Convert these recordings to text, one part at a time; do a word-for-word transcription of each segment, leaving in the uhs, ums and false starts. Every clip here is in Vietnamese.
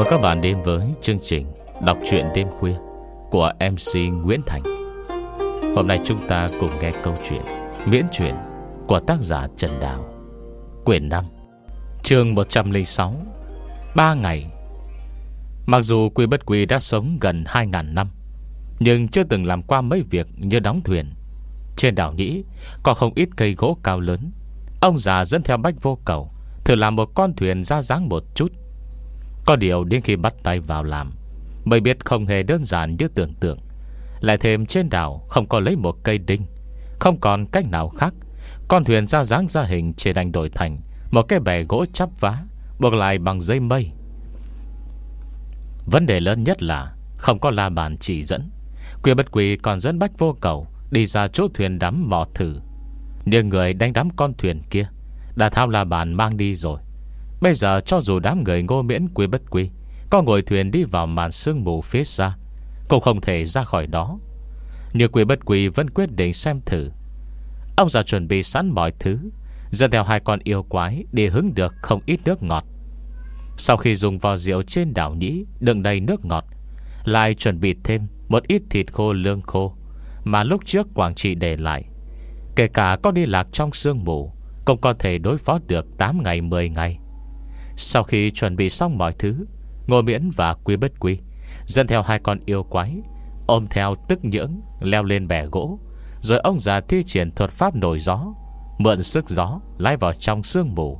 mừng các bạn đến với chương trình đọc truyện đêm khuya của em xê Nguyễn Thành. Hôm nay chúng ta cùng nghe câu chuyện miễn truyện của tác giả Trần Đào, quyển năm, chương một trăm lẻ sáu, Ba ngày. Mặc dù Quy Bất Quy đã sống gần hai ngàn năm, nhưng chưa từng làm qua mấy việc như đóng thuyền. Trên đảo Nhĩ có không ít cây gỗ cao lớn. Ông già dẫn theo Bách Vô Cầu thử làm một con thuyền ra dáng một chút. Có điều đến khi bắt tay vào làm mới biết không hề đơn giản như tưởng tượng. Lại thêm trên đảo không có lấy một cây đinh, không còn cách nào khác, con thuyền ra dáng ra hình chỉ đành đổi thành một cái bè gỗ chắp vá, buộc lại bằng dây mây. Vấn đề lớn nhất là không có la bàn chỉ dẫn. Quy Bất Quy còn dẫn Bách Vô Cầu đi ra chỗ thuyền đắm mò thử, nhưng người đánh đắm con thuyền kia đã thao la bàn mang đi rồi. Bây giờ cho dù đám người Ngô Miễn, Quy Bất Quy có ngồi thuyền đi vào màn sương mù phía xa, cũng không thể ra khỏi đó. Nhưng Quy Bất Quy vẫn quyết định xem thử. Ông già chuẩn bị sẵn mọi thứ, dẫn theo hai con yêu quái để hứng được không ít nước ngọt. Sau khi dùng vò rượu trên đảo Nhĩ đựng đầy nước ngọt, lại chuẩn bị thêm một ít thịt khô lương khô mà lúc trước Quảng Trị để lại. Kể cả có đi lạc trong sương mù cũng có thể đối phó được tám ngày mười ngày. Sau khi chuẩn bị xong mọi thứ, Ngô Miễn và Quy Bất Quy dẫn theo hai con yêu quái, ôm theo tức nhưỡng leo lên bè gỗ. Rồi ông già thi triển thuật pháp nổi gió, mượn sức gió lái vào trong sương mù.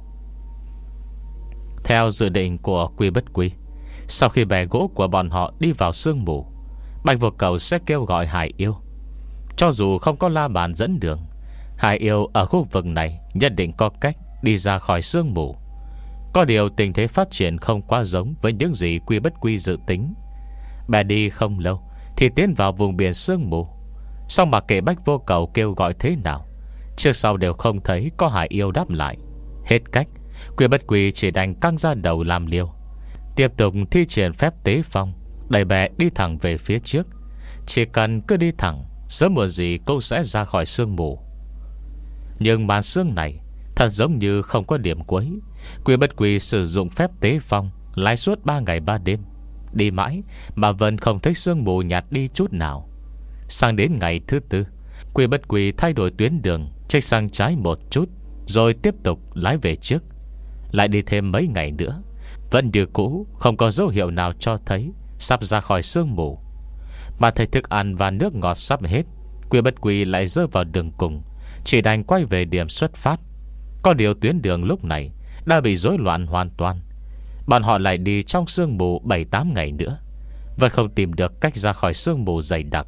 Theo dự định của Quy Bất Quy, sau khi bè gỗ của bọn họ đi vào sương mù, Bạch Vô Cầu sẽ kêu gọi Hải Yêu. Cho dù không có la bàn dẫn đường, Hải Yêu ở khu vực này nhất định có cách đi ra khỏi sương mù. Có điều tình thế phát triển không quá giống với những gì Quy Bất Quy dự tính. Bè đi không lâu thì tiến vào vùng biển sương mù. Xong mà kể Bách Vô Cầu kêu gọi thế nào, trước sau đều không thấy có Hải Yêu đáp lại. Hết cách, Quy Bất Quy chỉ đành căng ra đầu làm liều, tiếp tục thi triển phép tế phong, đẩy bè đi thẳng về phía trước. Chỉ cần cứ đi thẳng, sớm muộn gì cũng sẽ ra khỏi sương mù. Nhưng màn sương này thật giống như không có điểm cuối. Quy Bất Quy sử dụng phép tế phong lái suốt ba ngày ba đêm, đi mãi mà vẫn không thấy sương mù nhạt đi chút nào. Sang đến ngày thứ tư, Quy Bất Quy thay đổi tuyến đường, chệch sang trái một chút, rồi tiếp tục lái về trước. Lại đi thêm mấy ngày nữa, vẫn như cũ, không có dấu hiệu nào cho thấy sắp ra khỏi sương mù. Mà thấy thức ăn và nước ngọt sắp hết, Quy Bất Quy lại rơi vào đường cùng, chỉ đành quay về điểm xuất phát. Có điều tuyến đường lúc này đã bị rối loạn hoàn toàn. Bọn họ lại đi trong sương mù bảy tám ngày nữa, vẫn không tìm được cách ra khỏi sương mù dày đặc.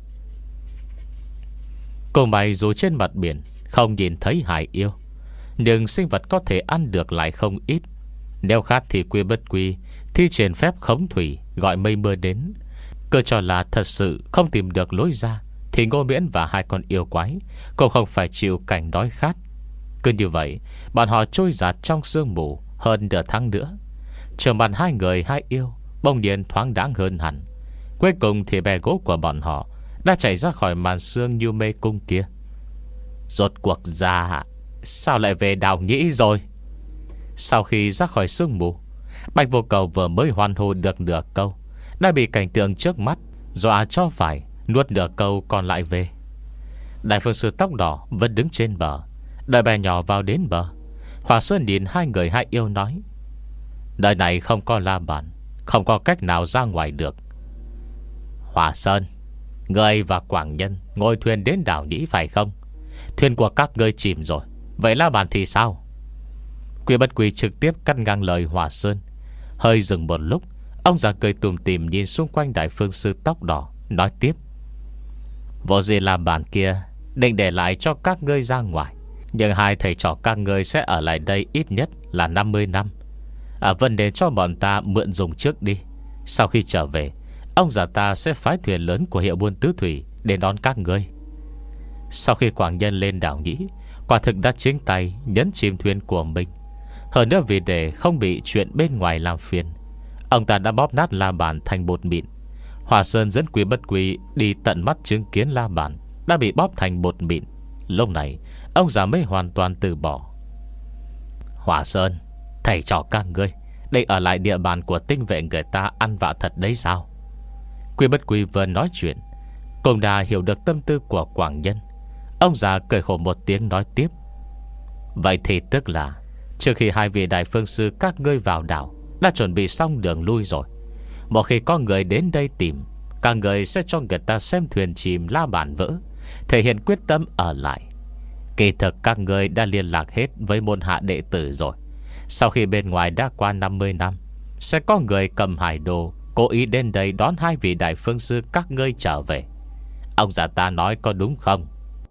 Cô mày dù trên mặt biển không nhìn thấy Hải Yêu, nhưng sinh vật có thể ăn được lại không ít. Nếu khát thì Quy Bất Quy thi triển phép khống thủy, gọi mây mưa đến. Cơ cho là thật sự không tìm được lối ra, thì Ngô Miễn và hai con yêu quái cũng không phải chịu cảnh đói khát. Cứ như vậy, bọn họ trôi dạt trong sương mù hơn nửa tháng nữa. Trở mặt hai người hai yêu bỗng nhiên thoáng đáng hơn hẳn. Cuối cùng thì bè gỗ của bọn họ đã chạy ra khỏi màn sương như mê cung kia. Rốt cuộc ra, sao lại về đảo Nhĩ rồi? Sau khi ra khỏi sương mù, Bạch Vô Cầu vừa mới hoan hô được nửa câu, đã bị cảnh tượng trước mắt dọa cho phải nuốt nửa câu còn lại về. Đại phương sư tóc đỏ vẫn đứng trên bờ, đợi bè nhỏ vào đến bờ. Hòa Sơn nhìn hai người hai yêu nói: đời này không có la bàn, không có cách nào ra ngoài được. Hòa Sơn, ngươi và Quảng Nhân ngồi thuyền đến đảo Nhĩ phải không? Thuyền của các ngươi chìm rồi, vậy la bàn thì sao? Quy Bất Quy trực tiếp cắt ngang lời Hòa Sơn. Hơi dừng một lúc, ông già cười tùm tìm nhìn xung quanh đại phương sư tóc đỏ, nói tiếp: vô gì la bàn kia định để lại cho các ngươi ra ngoài, nhưng hai thầy trò các ngươi sẽ ở lại đây ít nhất là năm mươi năm. À, vấn đề cho bọn ta mượn dùng trước đi. Sau khi trở về, ông già ta sẽ phái thuyền lớn của hiệu buôn tứ thủy để đón các ngươi. Sau khi Quảng Nhân lên đảo Nhĩ, quả thực đã chính tay nhấn chìm thuyền của mình. Hơn nữa vì để không bị chuyện bên ngoài làm phiền, ông ta đã bóp nát la bàn thành bột mịn. Hòa Sơn dẫn Quy Bất Quy đi tận mắt chứng kiến la bàn đã bị bóp thành bột mịn. Lúc này ông già mới hoàn toàn từ bỏ. Hòa Sơn, thầy trò các ngươi Đây ở lại địa bàn của tinh vệ người ta ăn vạ thật đấy sao? Quy Bất Quy vừa nói chuyện, cũng đã hiểu được tâm tư của Quảng Nhân. Ông già cười khổ một tiếng nói tiếp: Vậy thì tức là trước khi hai vị đại phương sư các ngươi vào đảo đã chuẩn bị xong đường lui rồi. Một khi có người đến đây tìm, các người sẽ cho người ta xem thuyền chìm la bàn vỡ, thể hiện quyết tâm ở lại. Kỳ thực các người đã liên lạc hết với môn hạ đệ tử rồi. Sau khi bên ngoài đã qua năm mươi năm, sẽ có người cầm hải đồ cố ý đến đây đón hai vị đại phương sư các ngươi trở về. Ông già ta nói có đúng không?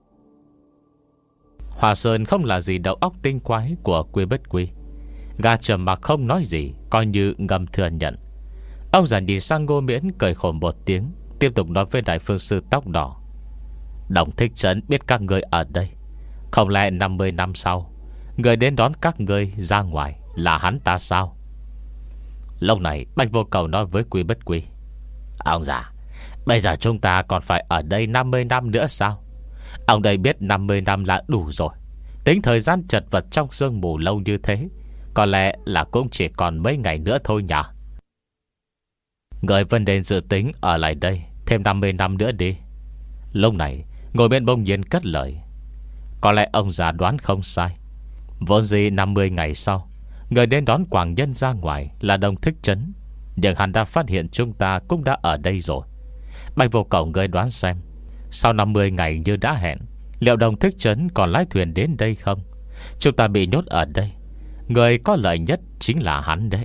Hòa Sơn không là gì đầu óc tinh quái của Quy Bất Quy. Gã trầm mặc không nói gì, coi như ngầm thừa nhận. Ông già nhìn sang Ngô Miễn cười khổ một tiếng, tiếp tục nói với đại phương sư tóc đỏ: Đồng Thích Trấn biết các ngươi ở đây, không lẽ năm mươi năm sau người đến đón các ngươi ra ngoài là hắn ta sao? Lúc này Bạch Vô Cầu nói với Quy Bất Quy: Ông già, bây giờ chúng ta còn phải ở đây năm mươi năm nữa sao? Ông đây biết năm mươi năm là đủ rồi. Tính thời gian chật vật trong sương mù lâu như thế, có lẽ là cũng chỉ còn mấy ngày nữa thôi nhỉ? Người vẫn nên dự tính ở lại đây thêm năm mươi năm nữa đi. Lúc này ngồi bên bông nhiên cất lời: Có lẽ ông già đoán không sai. Vốn gì năm mươi ngày sau, người đến đón Quảng Nhân ra ngoài là Đồng Thích Trấn, nhưng hắn đã phát hiện chúng ta cũng đã ở đây rồi. Bạch Vô Cầu, người đoán xem, sau năm mươi ngày như đã hẹn, liệu Đồng Thích Trấn còn lái thuyền đến đây không? Chúng ta bị nhốt ở đây, người có lợi nhất chính là hắn đấy.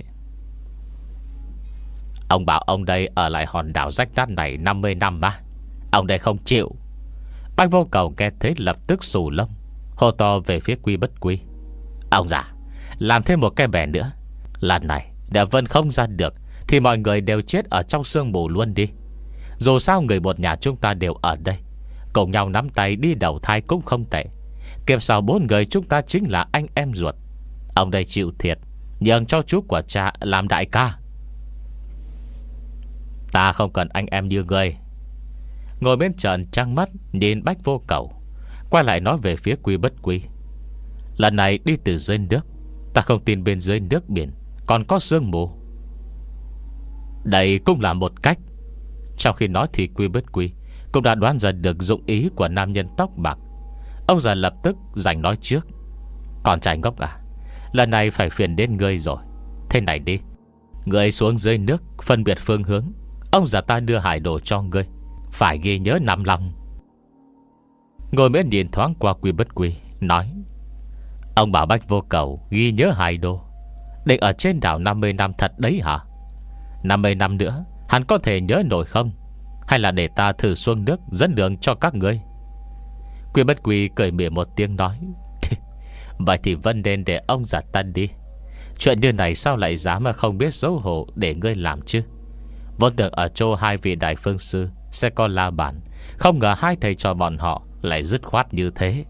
Ông bảo ông đây ở lại hòn đảo rách nát này năm mươi năm mà ông đây không chịu. Bạch Vô Cầu nghe thế lập tức xù lông, hô to về phía Quy Bất Quy: Ông già, làm thêm một cái bè nữa. Lần này nếu vẫn không ra được thì mọi người đều chết ở trong sương mù luôn đi. Dù sao người một nhà chúng ta đều ở đây, cùng nhau nắm tay đi đầu thai cũng không tệ. Kiếp sau bốn người chúng ta chính là anh em ruột. Ông đây chịu thiệt, nhường cho chú của cha làm đại ca. Ta không cần anh em như ngươi. Ngồi bên trần trăng mắt nhìn Bách Vô Cầu, quay lại nói về phía Quy Bất Quy: Lần này đi từ dưới nước, ta không tin bên dưới nước biển còn có sương mù. Đây cũng là một cách. Trong khi nói thì Quy Bất Quy cũng đã đoán ra được dụng ý của nam nhân tóc bạc. Ông già lập tức giành nói trước: Con trai ngốc à, lần này phải phiền đến ngươi rồi. Thế này đi, ngươi xuống dưới nước phân biệt phương hướng, ông già ta đưa hải đồ cho ngươi, phải ghi nhớ nằm lòng. Ngồi Miễn nhìn thoáng qua Quy Bất Quy, nói: Ông bảo Bách Vô Cầu ghi nhớ hải đồ, định ở trên đảo năm mươi năm thật đấy hả? năm mươi năm nữa hắn có thể nhớ nổi không? Hay là để ta thử xuống nước dẫn đường cho các ngươi? Quy Bất Quy cười mỉa một tiếng nói: Vậy thì vẫn nên để ông già ta đi. Chuyện như này sao lại dám mà không biết xấu hổ để ngươi làm chứ? Vốn tưởng ở chỗ hai vị đại phương sư sẽ có la bàn, không ngờ hai thầy trò bọn họ lại dứt khoát như thế.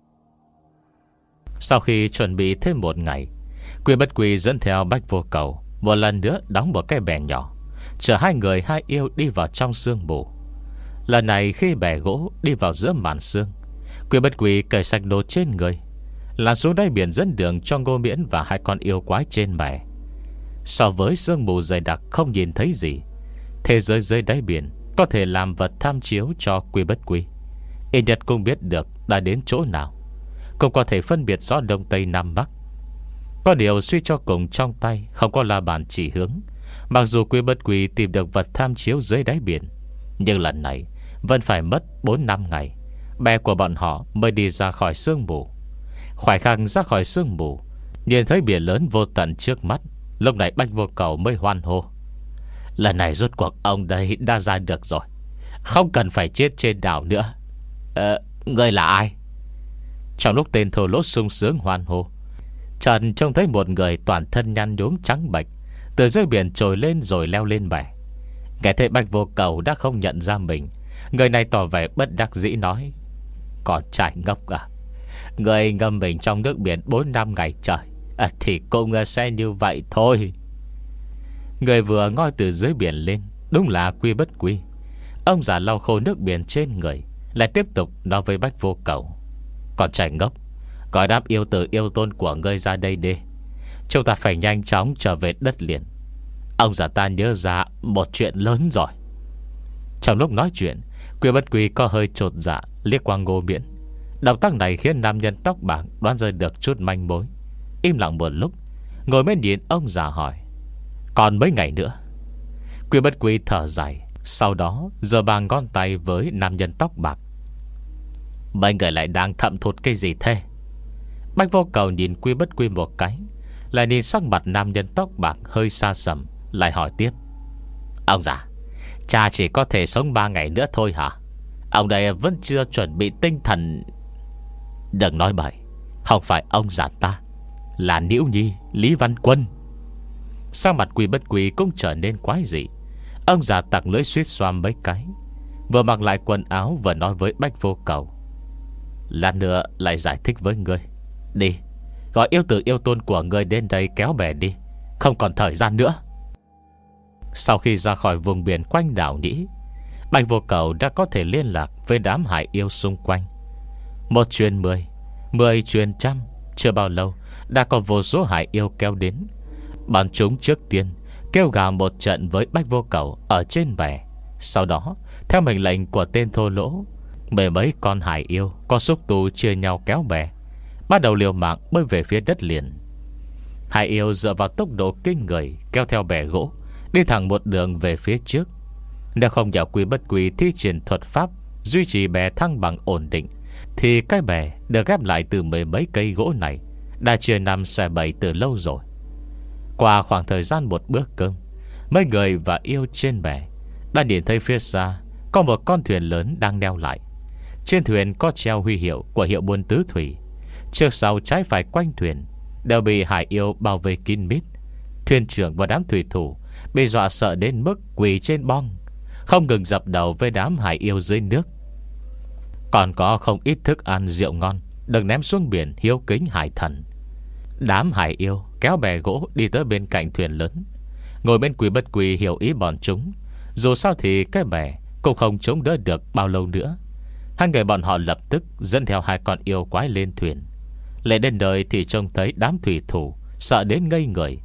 Sau khi chuẩn bị thêm một ngày, Quy Bất Quy dẫn theo Bách Vô Cầu một lần nữa đóng một cái bè nhỏ, chở hai người hai yêu đi vào trong sương mù. Lần này khi bè gỗ đi vào giữa màn sương, Quy Bất Quy cởi sạch đồ trên người, là xuống đáy biển dẫn đường cho Ngô Miễn và hai con yêu quái trên bè. So với sương mù dày đặc không nhìn thấy gì, thế giới dưới đáy biển có thể làm vật tham chiếu cho Quy Bất Quy. Ít nhất cũng biết được đã đến chỗ nào, cũng có thể phân biệt rõ đông tây nam bắc. Có điều suy cho cùng trong tay không có la bàn chỉ hướng. Mặc dù Quy Bất Quy tìm được vật tham chiếu dưới đáy biển, nhưng lần này vẫn phải mất bốn năm ngày bè của bọn họ mới đi ra khỏi sương mù. Khoảnh khắc ra khỏi sương mù, nhìn thấy biển lớn vô tận trước mắt, lúc này Bách Vô Cầu mới hoan hô: Lần này rốt cuộc ông đây đã ra được rồi, không cần phải chết trên đảo nữa. Ờ, ngươi là ai? Trong lúc tên thô lỗ sung sướng hoan hô, Trần trông thấy một người toàn thân nhăn nhúm trắng bệch từ dưới biển trồi lên rồi leo lên bè. Nghe thấy Bạch Vô Cầu đã không nhận ra mình, người này tỏ vẻ bất đắc dĩ nói: Còn trai ngốc à, người ngâm mình trong nước biển bốn năm ngày trời à, thì cũng sẽ như vậy thôi. Người vừa ngoi từ dưới biển lên đúng là Quy Bất Quy. Ông già lau khô nước biển trên người, lại tiếp tục nói với Bách Vô Cầu: Còn trai ngốc, gọi đám yêu tử yêu tôn của ngươi ra đây đi. Chúng ta phải nhanh chóng trở về đất liền. Ông già ta nhớ ra một chuyện lớn rồi. Trong lúc nói chuyện, Quy Bất Quy có hơi chột dạ liếc qua Ngô Miễn. Động tác này khiến nam nhân tóc bạc đoán rơi được chút manh mối. Im lặng một lúc, ngồi bên nhìn ông già hỏi: còn mấy ngày nữa? Quy Bất Quy thở dài, sau đó giơ ba ngón tay với nam nhân tóc bạc. Mấy người lại đang thậm thụt cái gì thế? Bạch Vô Cầu nhìn Quy Bất Quy một cái, lại nhìn sắc mặt nam nhân tóc bạc hơi xa sầm, lại hỏi tiếp: ông già, cha chỉ có thể sống ba ngày nữa thôi hả? Ông đây vẫn chưa chuẩn bị tinh thần. Đừng nói bậy, không phải ông già ta, là Niễu Nhi Lý Văn Quân. Sao mặt Quy Bất Quy cũng trở nên quái dị. Ông già tặc lưỡi suýt xoa mấy cái, vừa mặc lại quần áo vừa nói với Bạch Vô Cầu: lát nữa lại giải thích với ngươi. Đi, gọi yêu tử yêu tôn của ngươi đến đây kéo bè đi, không còn thời gian nữa. Sau khi ra khỏi vùng biển quanh đảo Nhĩ, Bạch Vô Cầu đã có thể liên lạc với đám hải yêu xung quanh. Một truyền mười, mười truyền trăm, chưa bao lâu đã có vô số hải yêu kéo đến. Bọn chúng trước tiên kêu gào một trận với Bạch Vô Cầu ở trên bè. Sau đó, theo mệnh lệnh của tên thô lỗ, mười mấy con hải yêu có xúc tu chia nhau kéo bè, bắt đầu liều mạng bơi về phía đất liền. Hải yêu dựa vào tốc độ kinh người kéo theo bè gỗ, đi thẳng một đường về phía trước. Nếu không nhờ Quy Bất Quy thi triển thuật pháp duy trì bè thăng bằng ổn định, thì cái bè được ghép lại từ mười mấy cây gỗ này đã chia năm xẻ bảy từ lâu rồi. Qua khoảng thời gian một bữa cơm, mấy người và yêu trên bè đã nhìn thấy phía xa có một con thuyền lớn đang neo lại. Trên thuyền có treo huy hiệu của hiệu buôn tứ thủy. Trước sau trái phải quanh thuyền đều bị hải yêu bao vây kín mít. Thuyền trưởng và đám thủy thủ bị dọa sợ đến mức quỳ trên bong, không ngừng dập đầu với đám hải yêu dưới nước. Còn có không ít thức ăn rượu ngon được ném xuống biển hiếu kính hải thần. Đám hải yêu kéo bè gỗ đi tới bên cạnh thuyền lớn. Ngồi bên Quy Bất Quy hiểu ý bọn chúng, dù sao thì cái bè cũng không chống đỡ được bao lâu nữa. Hai người bọn họ lập tức dẫn theo hai con yêu quái lên thuyền. Lên đến nơi thì trông thấy đám thủy thủ sợ đến ngây người,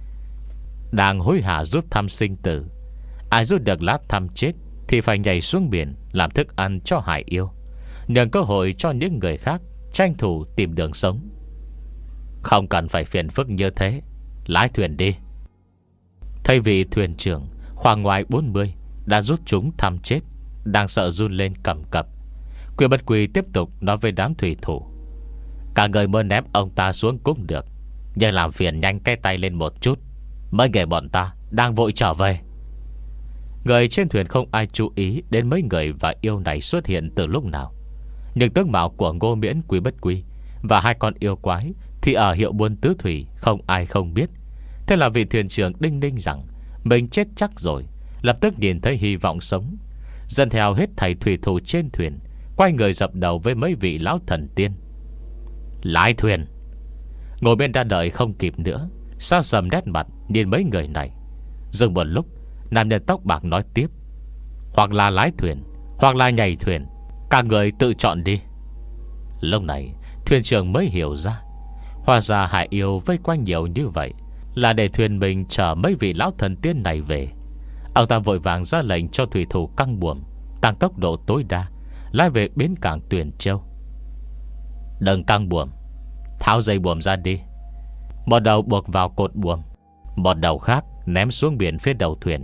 đang hối hả rút thăm sinh tử. Ai rút được lát thăm chết thì phải nhảy xuống biển làm thức ăn cho hải yêu, nhường cơ hội cho những người khác tranh thủ tìm đường sống. Không cần phải phiền phức như thế, lái thuyền đi. Thay vì thuyền trưởng khoảng ngoài bốn mươi đã rút chúng thăm chết, đang sợ run lên cầm cập, Quy Bất Quy tiếp tục nói với đám thủy thủ: cả người mơ ném ông ta xuống cũng được, nhưng làm phiền nhanh cái tay lên một chút, mấy người bọn ta đang vội trở về. Người trên thuyền không ai chú ý đến mấy người và yêu này xuất hiện từ lúc nào. Nhưng tướng mạo của Ngô Miễn, Quy Bất Quy và hai con yêu quái thì ở hiệu buôn tứ thủy không ai không biết. Thế là vị thuyền trưởng đinh ninh rằng mình chết chắc rồi, lập tức nhìn thấy hy vọng sống, dẫn theo hết thầy thủy thủ trên thuyền, quay người dập đầu với mấy vị lão thần tiên. Lái thuyền. Ngồi bên đã đợi không kịp nữa, sao sầm nét mặt nhìn mấy người này. Dừng một lúc, nam nhân tóc bạc nói tiếp: hoặc là lái thuyền, hoặc là nhảy thuyền, cả người tự chọn đi. Lúc này thuyền trưởng mới hiểu ra, hóa ra hải yêu vây quanh nhiều như vậy là để thuyền mình chở mấy vị lão thần tiên này về. Ông ta vội vàng ra lệnh cho thủy thủ căng buồm, tăng tốc độ tối đa, lái về bến cảng Tuyền Châu. Đừng căng buồm, tháo dây buồm ra đi. Một đầu buộc vào cột buồm, một đầu khác ném xuống biển phía đầu thuyền.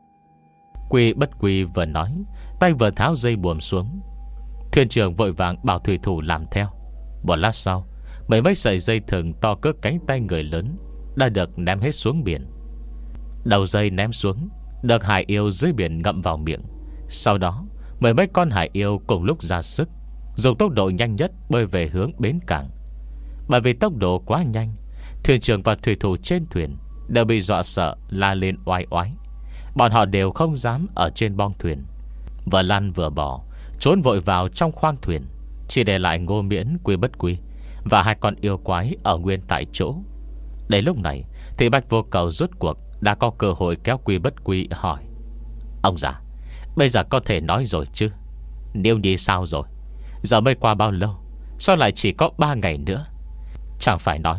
Quy Bất Quy vừa nói, tay vừa tháo dây buồm xuống. Thuyền trưởng vội vàng bảo thủy thủ làm theo. Một lát sau, mấy mấy sợi dây thừng to cỡ cánh tay người lớn đã được ném hết xuống biển. Đầu dây ném xuống được hải yêu dưới biển ngậm vào miệng. Sau đó mười mấy con hải yêu cùng lúc ra sức, dùng tốc độ nhanh nhất bơi về hướng bến cảng. Bởi vì tốc độ quá nhanh, thuyền trưởng và thủy thủ trên thuyền đều bị dọa sợ la lên oai oái. Bọn họ đều không dám ở trên bong thuyền, vừa lăn vừa bỏ, trốn vội vào trong khoang thuyền, chỉ để lại Ngô Miễn, Quy Bất Quy và hai con yêu quái ở nguyên tại chỗ. Đến lúc này thì Bạch Vô Cầu rốt cuộc đã có cơ hội kéo Quy Bất Quy hỏi: ông già, bây giờ có thể nói rồi chứ? Niễu Nhi sao rồi? Giờ mới qua bao lâu, sao lại chỉ có ba ngày nữa? Chẳng phải nói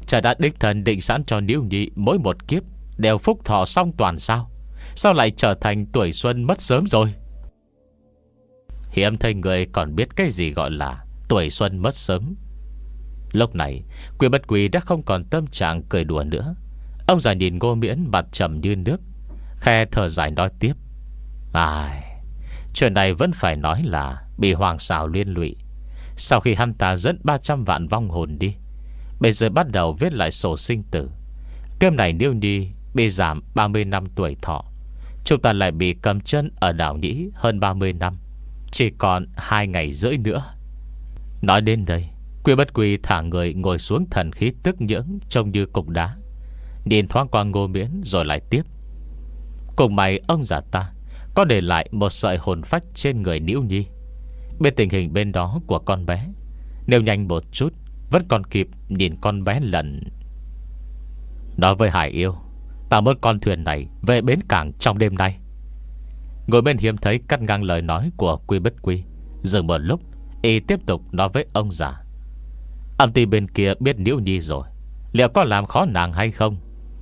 Trời đã đích thân định sẵn cho Niễu Nhi mỗi một kiếp đều phúc thọ song toàn sao? Sao lại trở thành tuổi xuân mất sớm rồi? Hiếm thấy người còn biết cái gì gọi là tuổi xuân mất sớm. Lúc này Quy Bất Quy đã không còn tâm trạng cười đùa nữa. Ông già nhìn Ngô Miễn mặt trầm như nước, khe thở dài nói tiếp: Ai, chuyện này vẫn phải nói là bị hoàng xào liên lụy. Sau khi hắn ta dẫn ba trăm vạn vong hồn đi, bây giờ bắt đầu viết lại sổ sinh tử. Kiếp này Niêu Nhi bị giảm ba mươi năm tuổi thọ, chúng ta lại bị cầm chân ở đảo Nhĩ hơn ba mươi năm, chỉ còn hai ngày rưỡi nữa. Nói đến đây, Quy Bất Quy thả người ngồi xuống, thần khí tức nhưỡng trông như cục đá, nhìn thoáng qua Ngô Miễn rồi lại tiếp: Cùng mày ông già ta có để lại một sợi hồn phách trên người Niễu Nhi. Bên tình hình bên đó của con bé, nếu nhanh một chút vẫn còn kịp nhìn con bé lần. Nói với Hải Yêu, ta muốn con thuyền này về bến cảng trong đêm nay. Ngồi bên hiếm thấy cắt ngang lời nói của Quy Bất Quy, dừng một lúc, y tiếp tục nói với ông già: Âm ty bên kia biết Niễu Nhi rồi, liệu có làm khó nàng hay không?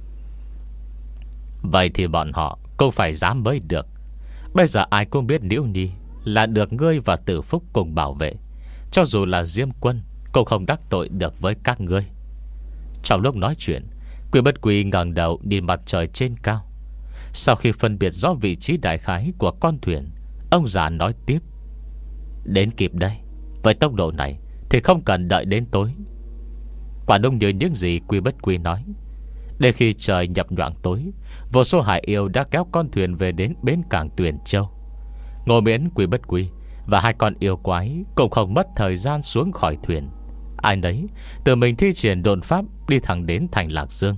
Vậy thì bọn họ cũng phải dám mới được. Bây giờ ai cũng biết Niễu Nhi là được ngươi và Tử Phúc cùng bảo vệ, cho dù là Diêm Quân cũng không đắc tội được với các ngươi. Trong lúc nói chuyện, Quy Bất Quy ngẩng đầu nhìn mặt trời trên cao. Sau khi phân biệt rõ vị trí đại khái của con thuyền, ông già nói tiếp: Đến kịp đây. Với tốc độ này thì không cần đợi đến tối. Quả đúng như những gì Quy Bất Quy nói. Đến khi trời nhập nhoạng tối, vô số hải yêu đã kéo con thuyền về đến bến cảng Tuyền Châu. Ngô Miễn, Quy Bất Quy và hai con yêu quái cũng không mất thời gian xuống khỏi thuyền. Ai nấy tự mình thi triển độn pháp đi thẳng đến thành Lạc Dương.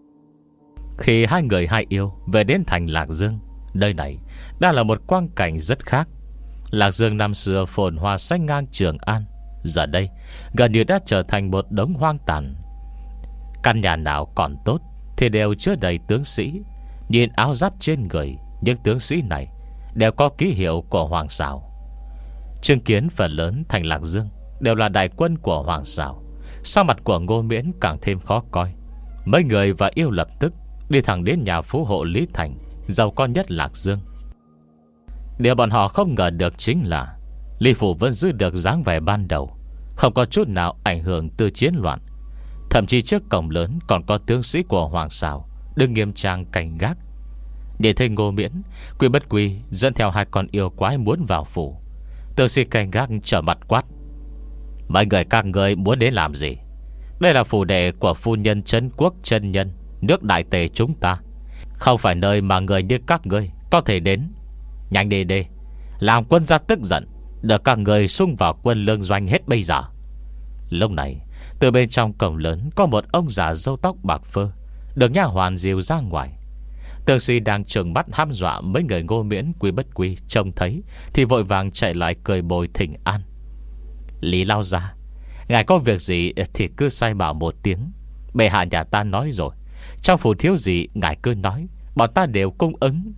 Khi hai người hai yêu về đến thành Lạc Dương, nơi này đã là một quang cảnh rất khác. Lạc Dương năm xưa phồn hoa xanh ngang Trường An, giờ đây gần như đã trở thành một đống hoang tàn. Căn nhà nào còn tốt thì đều chứa đầy tướng sĩ. Nhìn áo giáp trên người những tướng sĩ này đều có ký hiệu của Hoàng Sào. Chứng kiến phần lớn thành Lạc Dương đều là đại quân của Hoàng Sào. Sau mặt của Ngô Miễn càng thêm khó coi. Mấy người và yêu lập tức đi thẳng đến nhà phú hộ Lý Thành, giàu có nhất Lạc Dương. Điều bọn họ không ngờ được chính là Lý Phủ vẫn giữ được dáng vẻ ban đầu, không có chút nào ảnh hưởng từ chiến loạn. Thậm chí trước cổng lớn còn có tướng sĩ của Hoàng Sào đứng nghiêm trang cảnh gác. Để thấy Ngô Miễn, Quy Bất Quy dẫn theo hai con yêu quái muốn vào phủ. Tướng sĩ cảnh gác trở mặt quát: Mấy người các người muốn đến làm gì? Đây là phủ đệ của phu nhân Trấn Quốc chân nhân nước Đại Tề chúng ta, không phải nơi mà người như các ngươi có thể đến. Nhanh đi đi, làm quân gia tức giận, được các người xung vào quân lương doanh hết bây giờ. Lúc này, từ bên trong cổng lớn có một ông già râu tóc bạc phơ được nha hoàn dìu ra ngoài. Tướng sĩ đang trừng mắt hăm dọa mấy người Ngô Miễn, Quy Bất Quy trông thấy thì vội vàng chạy lại cười bồi thỉnh an: Lý lao gia, ngài có việc gì thì cứ sai bảo một tiếng. Bệ hạ nhà ta nói rồi, trong phủ thiếu gì ngài cứ nói, bọn ta đều cung ứng.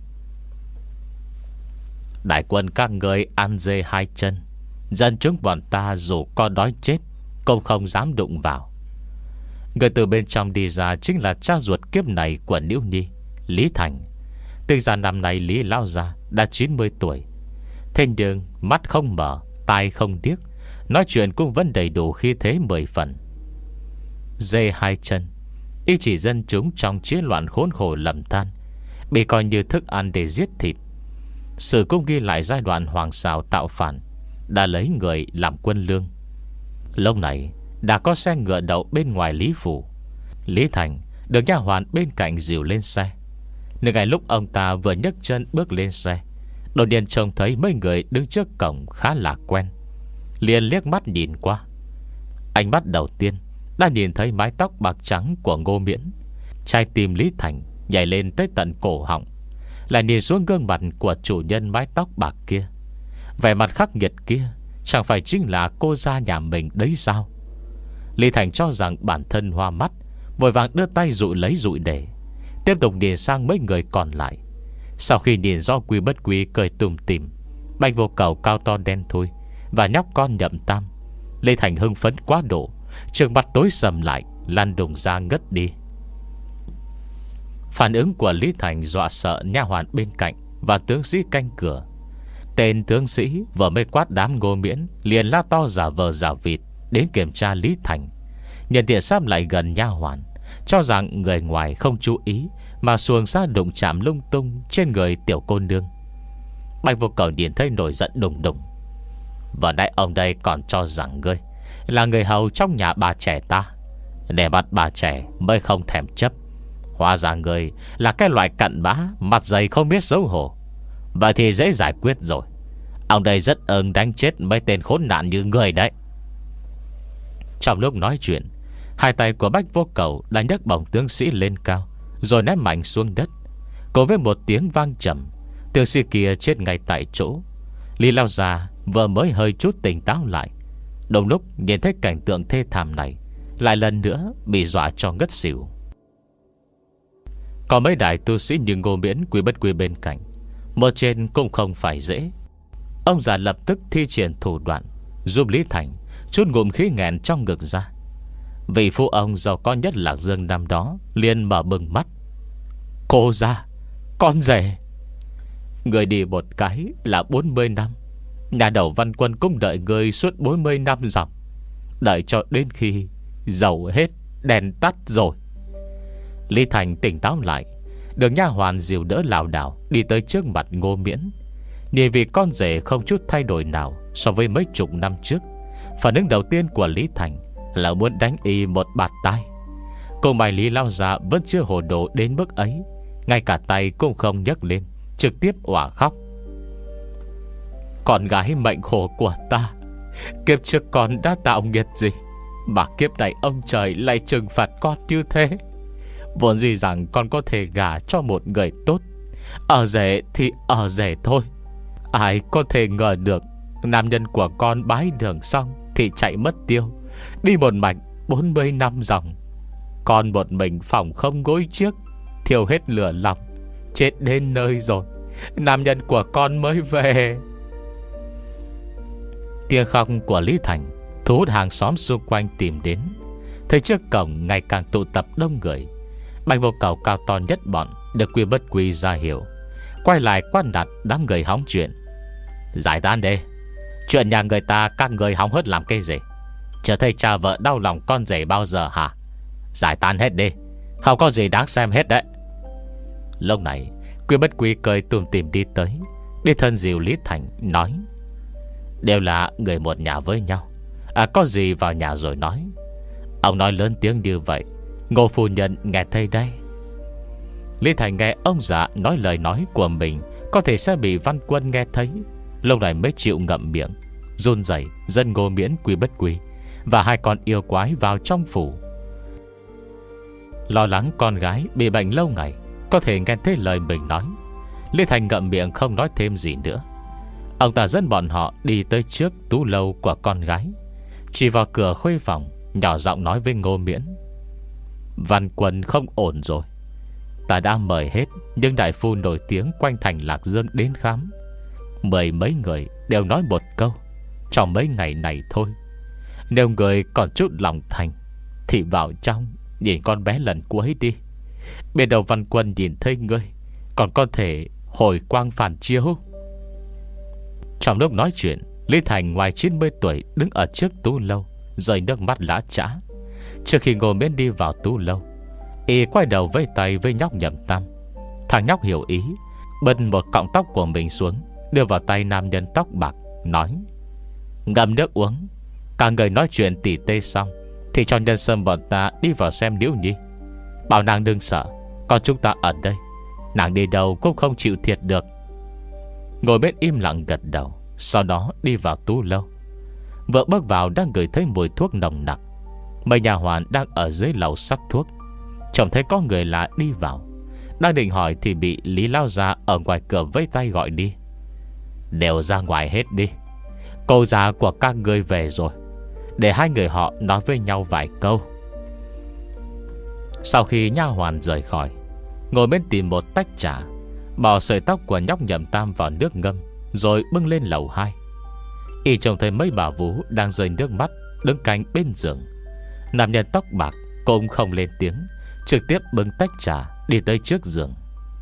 Đại quân các người ăn dê hai chân, dân chúng bọn ta dù có đói chết cũng không dám đụng vào. Người từ bên trong đi ra chính là cha ruột kiếp này của Niễu Nhi, Lý Thành. Tính ra năm nay Lý lao gia đã chín mươi tuổi. Thế nhưng mắt không mở, tai không điếc, nói chuyện cũng vẫn đầy đủ khí thế mười phần. Dê hai chân, y chỉ dân chúng trong chiến loạn khốn khổ lầm than, bị coi như thức ăn để giết thịt. Sử cũng ghi lại giai đoạn Hoàng Sào tạo phản, đã lấy người làm quân lương. Lúc này đã có xe ngựa đậu bên ngoài Lý Phủ. Lý Thành được nha hoàn bên cạnh dìu lên xe. Nửa ngày lúc ông ta vừa nhấc chân bước lên xe, đột nhiên trông thấy mấy người đứng trước cổng khá là quen, liền liếc mắt nhìn qua. Ánh mắt đầu tiên đã nhìn thấy mái tóc bạc trắng của Ngô Miễn. Trái tim Lý Thành nhảy lên tới tận cổ họng. Lại nhìn xuống gương mặt của chủ nhân mái tóc bạc kia, vẻ mặt khắc nghiệt kia chẳng phải chính là cô gia nhà mình đấy sao? Lý Thành cho rằng bản thân hoa mắt, vội vàng đưa tay dụi lấy dụi để, tiếp tục nhìn sang mấy người còn lại. Sau khi nhìn do Quy Bất Quy cười tùm tìm, Bạch Vô Cầu cao to đen thui và nhóc con Nhậm Tam, Lý Thành hưng phấn quá độ, trường mặt tối sầm lại, lăn đùng ra ngất đi. Phản ứng của Lý Thành dọa sợ nha hoàn bên cạnh và tướng sĩ canh cửa. Tên tướng sĩ vừa mới quát đám Ngô Miễn liền la to giả vờ giả vịt đến kiểm tra Lý Thành. Nhân tiện sắp lại gần nha hoàn, cho rằng người ngoài không chú ý mà xuồng ra đụng chạm lung tung trên người tiểu cô nương. Bạch Vô Cầu nhìn thấy nổi giận đùng đùng. Vừa nãy ông đây còn cho rằng ngươi là người hầu trong nhà bà trẻ ta, để bắt bà trẻ mới không thèm chấp. Hóa ra ngươi là cái loại cặn bã, mặt dày không biết xấu hổ. Vậy thì dễ giải quyết rồi. Ông đây rất ơn đánh chết mấy tên khốn nạn như ngươi đấy. Trong lúc nói chuyện, hai tay của Bách Vô Cầu đã nhấc bổng tướng sĩ lên cao, rồi ném mạnh xuống đất. Cùng với một tiếng vang trầm, tướng sĩ kia chết ngay tại chỗ. Lý Lao Gia vừa mới hơi chút tỉnh táo lại, đồng lúc nhìn thấy cảnh tượng thê thảm này, lại lần nữa bị dọa cho ngất xỉu. Còn mấy đại tu sĩ như Ngô Miễn, Quý Bất Quy bên cạnh, một trên cũng không phải dễ. Ông già lập tức thi triển thủ đoạn giúp Lý Thành chút ngụm khí nghẹn trong ngực ra. Vị phu ông giàu có nhất Lạc Dương năm đó liền mở bừng mắt. Cô ra, con rể. Người đi một cái là bốn mươi năm. Nhà đầu Văn Quân cũng đợi người suốt bốn mươi năm dòng, đợi cho đến khi dầu hết đèn tắt rồi. Lý Thành tỉnh táo lại, được nha hoàn dìu đỡ lảo đảo đi tới trước mặt Ngô Miễn. Nhìn vì con rể không chút thay đổi nào so với mấy chục năm trước, phản ứng đầu tiên của Lý Thành là muốn đánh y một bạt tai. Cô mày Lý Lao Gia vẫn chưa hồ đồ đến mức ấy, ngay cả tay cũng không nhấc lên, trực tiếp òa khóc. Con gái mệnh khổ của ta, kiếp trước con đã tạo nghiệt gì mà kiếp này ông trời lại trừng phạt con như thế? Vốn gì rằng con có thể gả cho một người tốt, ở rể thì ở rể thôi. Ai có thể ngờ được nam nhân của con bái đường xong thì chạy mất tiêu, đi một mạch bốn mươi năm dòng. Con một mình phòng không gối trước, thiêu hết lửa lòng, chết đến nơi rồi, nam nhân của con mới về. Tiếng khóc của Lý Thành thu hút hàng xóm xung quanh tìm đến. Thấy trước cổng ngày càng tụ tập đông người, Bạch Vô Cầu cao to nhất bọn được Quy Bất Quy ra hiểu, quay lại quan đặt đám người hóng chuyện. Giải tán đi, chuyện nhà người ta các người hóng hớt làm cái gì? Chưa thấy cha vợ đau lòng con rể bao giờ hả? Giải tán hết đi, không có gì đáng xem hết đấy. Lúc này Quy Bất Quy cười tùm tìm đi tới, đi thân dìu Lý Thành nói: đều là người một nhà với nhau, à, có gì vào nhà rồi nói. Ông nói lớn tiếng như vậy, Ngô phu nhân nghe thấy đây. Lý Thành nghe ông già nói lời nói của mình có thể sẽ bị Văn Quân nghe thấy, lúc này mới chịu ngậm miệng, run rẩy dẫn Ngô Miễn, Quy Bất Quy và hai con yêu quái vào trong phủ. Lo lắng con gái bị bệnh lâu ngày có thể nghe thấy lời mình nói, Lý Thành ngậm miệng không nói thêm gì nữa. Ông ta dẫn bọn họ đi tới trước tú lâu của con gái, chỉ vào cửa khuê phòng, nhỏ giọng nói với Ngô Miễn: Văn Quân không ổn rồi. Ta đã mời hết những đại phu nổi tiếng quanh thành Lạc Dương đến khám. Mười mấy người đều nói một câu: trong mấy ngày này thôi, nếu người còn chút lòng thành thì vào trong nhìn con bé lần cuối đi. Biết đầu Văn Quân nhìn thấy ngươi còn có thể hồi quang phản chiếu. Trong lúc nói chuyện, Lý Thành ngoài chín mươi tuổi đứng ở trước tú lâu, rơi nước mắt lã chã. Trước khi Ngô Miễn đi vào tú lâu, y quay đầu vẫy tay với nhóc Nhậm Tam. Thằng nhóc hiểu ý, bân một cọng tóc của mình xuống, đưa vào tay nam nhân tóc bạc, nói: ngâm nước uống. Cả người nói chuyện tỉ tê xong thì cho nhân sâm bọn ta đi vào xem Liễu Nhi. Bảo nàng đừng sợ, còn chúng ta ở đây, nàng đi đâu cũng không chịu thiệt được. Ngồi bên im lặng gật đầu, sau đó đi vào tú lâu. Vợ bước vào đang ngửi thấy mùi thuốc nồng nặc. Mấy nhà hoàn đang ở dưới lầu sắc thuốc, trông thấy có người lạ đi vào, đang định hỏi thì bị Lý Lao Gia ở ngoài cửa vẫy tay gọi đi: đều ra ngoài hết đi, cô già của các người về rồi, để hai người họ nói với nhau vài câu. Sau khi nha hoàn rời khỏi, ngồi bên tìm một tách trà, bỏ sợi tóc của nhóc Nhậm Tam vào nước ngâm, rồi bưng lên lầu hai. Y trông thấy mấy bà vú đang rơi nước mắt đứng cạnh bên giường. Nam nhân tóc bạc cũng không lên tiếng, trực tiếp bưng tách trà đi tới trước giường.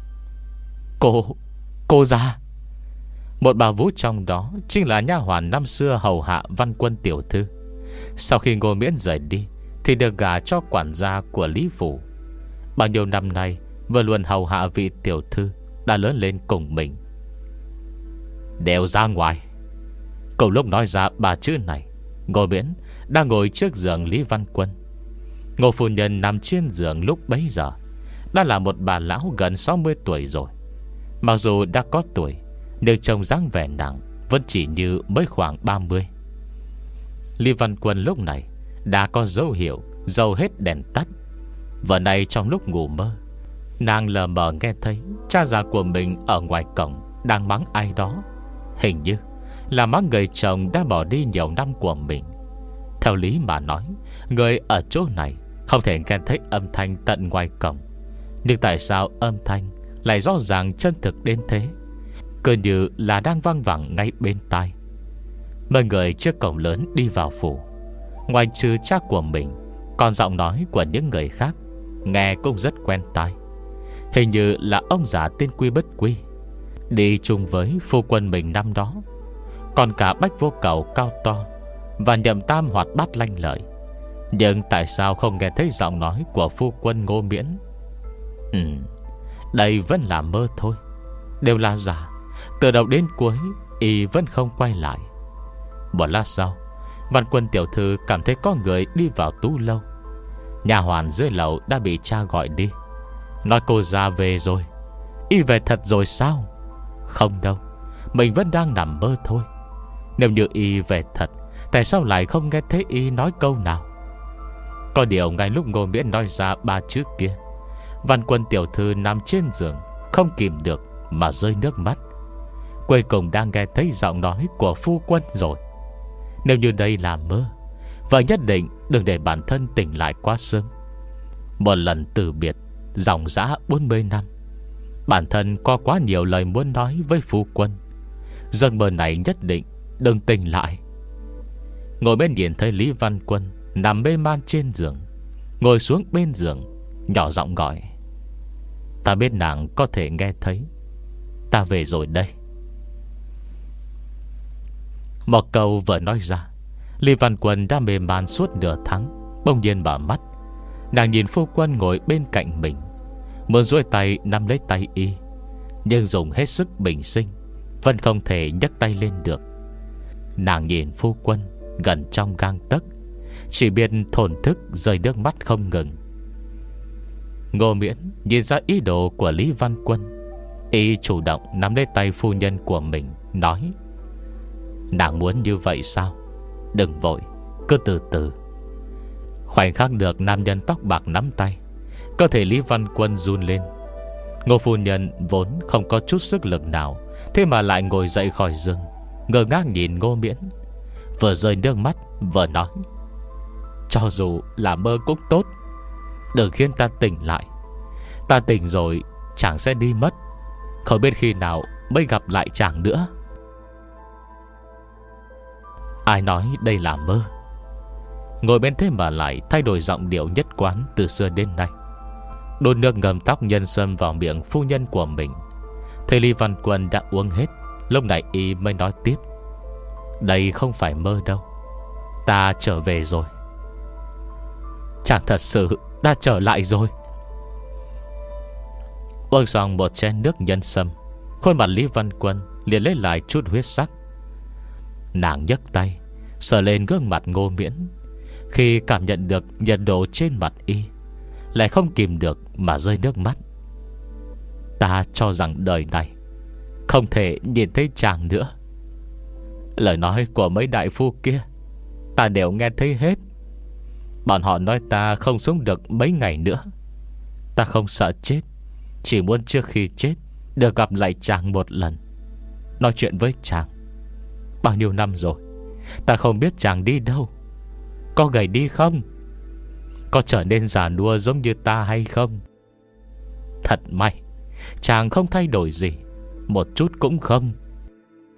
Cô, cô ra. Một bà vú trong đó chính là nha hoàn năm xưa hầu hạ Văn Quân tiểu thư. Sau khi Ngô Miễn rời đi thì được gả cho quản gia của Lý Phủ. Bao nhiêu năm nay vừa luôn hầu hạ vị tiểu thư đã lớn lên cùng mình. Đều ra ngoài. Cùng lúc nói ra ba chữ này, Ngô Miễn đang ngồi trước giường Lý Văn Quân. Ngô phu nhân nằm trên giường lúc bấy giờ đã là một bà lão gần sáu mươi tuổi rồi. Mặc dù đã có tuổi, nhưng trông dáng vẻ nàng vẫn chỉ như mới khoảng ba mươi. Lý Văn Quân lúc này đã có dấu hiệu dầu hết đèn tắt. Vừa nay trong lúc ngủ mơ, nàng lờ mờ nghe thấy cha già của mình ở ngoài cổng đang mắng ai đó. Hình như là mắng người chồng đã bỏ đi nhiều năm của mình. Theo lý mà nói, người ở chỗ này không thể nghe thấy âm thanh tận ngoài cổng. Nhưng tại sao âm thanh lại rõ ràng chân thực đến thế, cứ như là đang vang vẳng ngay bên tai. Mấy người trước cổng lớn đi vào phủ, ngoài trừ cha của mình, còn giọng nói của những người khác nghe cũng rất quen tai. Hình như là ông già tên Quy Bất Quy đi chung với phu quân mình năm đó. Còn cả Bách Vô Cầu cao to và Nhậm Tam hoạt bát lanh lợi. Nhưng tại sao không nghe thấy giọng nói của phu quân Ngô Miễn? Ừ, đây vẫn là mơ thôi, đều là giả. Từ đầu đến cuối y vẫn không quay lại. Một lát sau, Văn Quân tiểu thư cảm thấy có người đi vào tú lâu. Nhà hoàn dưới lầu đã bị cha gọi đi, nói cô ra về rồi. Y về thật rồi sao? Không đâu, mình vẫn đang nằm mơ thôi. Nếu như y về thật, tại sao lại không nghe thấy y nói câu nào? Có điều ngay lúc Ngô Miễn nói ra ba chữ kia, Văn Quân tiểu thư nằm trên giường không kìm được mà rơi nước mắt. Cuối cùng đang nghe thấy giọng nói của phu quân rồi. Nếu như đây là mơ, vậy nhất định đừng để bản thân tỉnh lại quá sớm. Một lần từ biệt dòng dã bốn mươi năm, bản thân có quá nhiều lời muốn nói với phu quân. Giấc mơ này nhất định đừng tỉnh lại. Ngồi bên nhìn thấy Lý Văn Quân nằm mê man trên giường, ngồi xuống bên giường, nhỏ giọng gọi. Ta biết nàng có thể nghe thấy. Ta về rồi đây. Một câu vừa nói ra, Lý Văn Quân đã mê man suốt nửa tháng, bỗng nhiên mở mắt. Nàng nhìn phu quân ngồi bên cạnh mình, muốn duỗi tay nắm lấy tay y, nhưng dùng hết sức bình sinh vẫn không thể nhấc tay lên được. Nàng nhìn phu quân gần trong gang tấc, chỉ biết thổn thức rơi nước mắt không ngừng. Ngô Miễn nhìn ra ý đồ của Lý Văn Quân, y chủ động nắm lấy tay phu nhân của mình, nói: Nàng muốn như vậy sao? Đừng vội, cứ từ từ. Khoảnh khắc được nam nhân tóc bạc nắm tay, cơ thể Lý Văn Quân run lên. Ngô phu nhân vốn không có chút sức lực nào, thế mà lại ngồi dậy khỏi giường, ngơ ngác nhìn Ngô Miễn, vừa rơi nước mắt vừa nói: Cho dù là mơ cũng tốt, đừng khiến ta tỉnh lại. Ta tỉnh rồi chàng sẽ đi mất, không biết khi nào mới gặp lại chàng nữa. Ai nói đây là mơ? Ngồi bên thế mà lại thay đổi giọng điệu nhất quán từ xưa đến nay. Đổ nước ngầm tóc nhân sâm vào miệng phu nhân của mình. Thấy Lý Văn Quân đã uống hết, lúc này y mới nói tiếp: Đây không phải mơ đâu, ta trở về rồi. Chàng thật sự đã trở lại rồi. Uống xong một chén nước nhân sâm, khuôn mặt Lý Văn Quân liền lấy lại chút huyết sắc. Nàng nhấc tay sờ lên gương mặt Ngô Miễn. Khi cảm nhận được nhiệt độ trên mặt y, lại không kìm được mà rơi nước mắt. Ta cho rằng đời này không thể nhìn thấy chàng nữa. Lời nói của mấy đại phu kia ta đều nghe thấy hết. Bọn họ nói ta không sống được mấy ngày nữa. Ta không sợ chết, chỉ muốn trước khi chết được gặp lại chàng một lần, nói chuyện với chàng. Bao nhiêu năm rồi ta không biết chàng đi đâu. Có gầy đi không? Có trở nên già nua giống như ta hay không? Thật may chàng không thay đổi gì, một chút cũng không.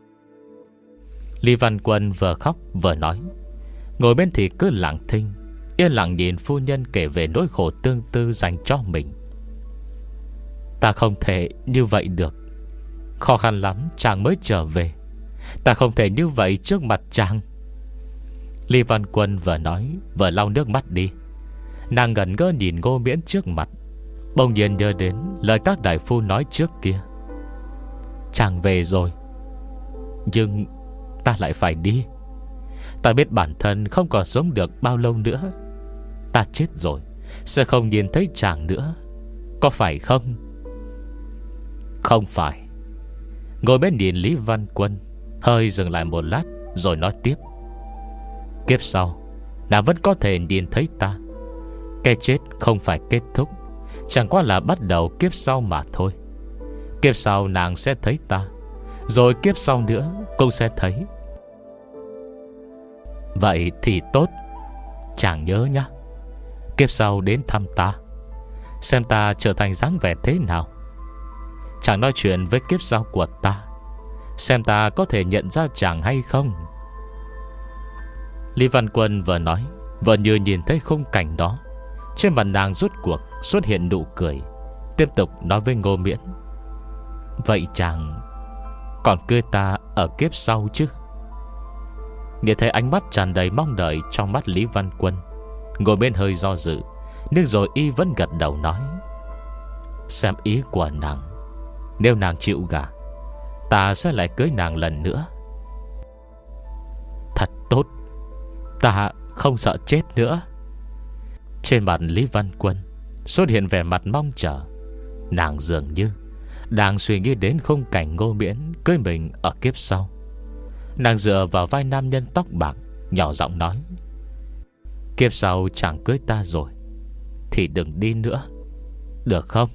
Lý Văn Quân vừa khóc vừa nói. Ngồi bên thì cứ lặng thinh, yên lặng nhìn phu nhân kể về nỗi khổ tương tư dành cho mình. Ta không thể như vậy được. Khó khăn lắm chàng mới trở về. Ta không thể như vậy trước mặt chàng. Lý Văn Quân vừa nói vừa lau nước mắt đi. Nàng ngẩn ngơ nhìn Ngô Miễn trước mặt, bỗng nhiên nhớ đến lời các đại phu nói trước kia. Chàng về rồi, nhưng ta lại phải đi. Ta biết bản thân không còn sống được bao lâu nữa. Ta chết rồi sẽ không nhìn thấy chàng nữa, có phải không? Không phải. Ngồi bên nhìn Lý Văn Quân, hơi dừng lại một lát rồi nói tiếp. Kiếp sau nàng vẫn có thể nhìn thấy ta. Cái chết không phải kết thúc, chẳng qua là bắt đầu kiếp sau mà thôi. Kiếp sau nàng sẽ thấy ta, rồi kiếp sau nữa cũng sẽ thấy. Vậy thì tốt. Chàng nhớ nhá, kiếp sau đến thăm ta, xem ta trở thành dáng vẻ thế nào. Chàng nói chuyện với kiếp sau của ta, xem ta có thể nhận ra chàng hay không. Lý Văn Quân vừa nói vừa như nhìn thấy khung cảnh đó. Trên mặt nàng rốt cuộc xuất hiện nụ cười, tiếp tục nói với Ngô Miễn. Vậy chàng còn cưới ta ở kiếp sau chứ? Nhìn thấy ánh mắt tràn đầy mong đợi trong mắt Lý Văn Quân, Ngô Miễn hơi do dự, nhưng rồi y vẫn gật đầu nói. Xem ý của nàng, nếu nàng chịu gả, ta sẽ lại cưới nàng lần nữa. Thật tốt, ta không sợ chết nữa. Trên mặt Lý Văn Quân xuất hiện vẻ mặt mong chờ. Nàng dường như đang suy nghĩ đến khung cảnh Ngô Miễn cưới mình ở kiếp sau. Nàng dựa vào vai nam nhân tóc bạc, nhỏ giọng nói. Kiếp sau chẳng cưới ta rồi thì đừng đi nữa, được không?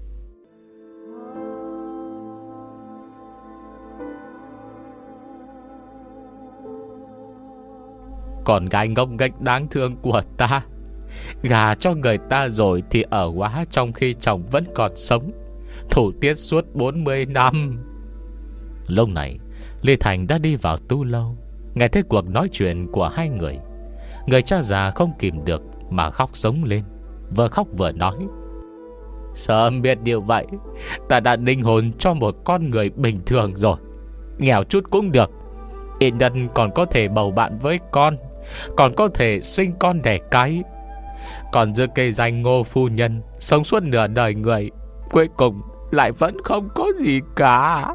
Còn gái ngốc nghếch đáng thương của ta, gà cho người ta rồi thì ở quá trong khi chồng vẫn còn sống, thủ tiết suốt bốn mươi năm. Lúc này Lê Thành đã đi vào tu lâu, nghe thấy cuộc nói chuyện của hai người. Người cha già không kìm được mà khóc sống lên, vừa khóc vừa nói. Sớm biết điều vậy, ta đã linh hồn cho một con người bình thường rồi. Nghèo chút cũng được, ít nhất còn có thể bầu bạn với con, còn có thể sinh con đẻ cái. Còn giữa cây danh Ngô phu nhân sống suốt nửa đời người, cuối cùng lại vẫn không có gì cả.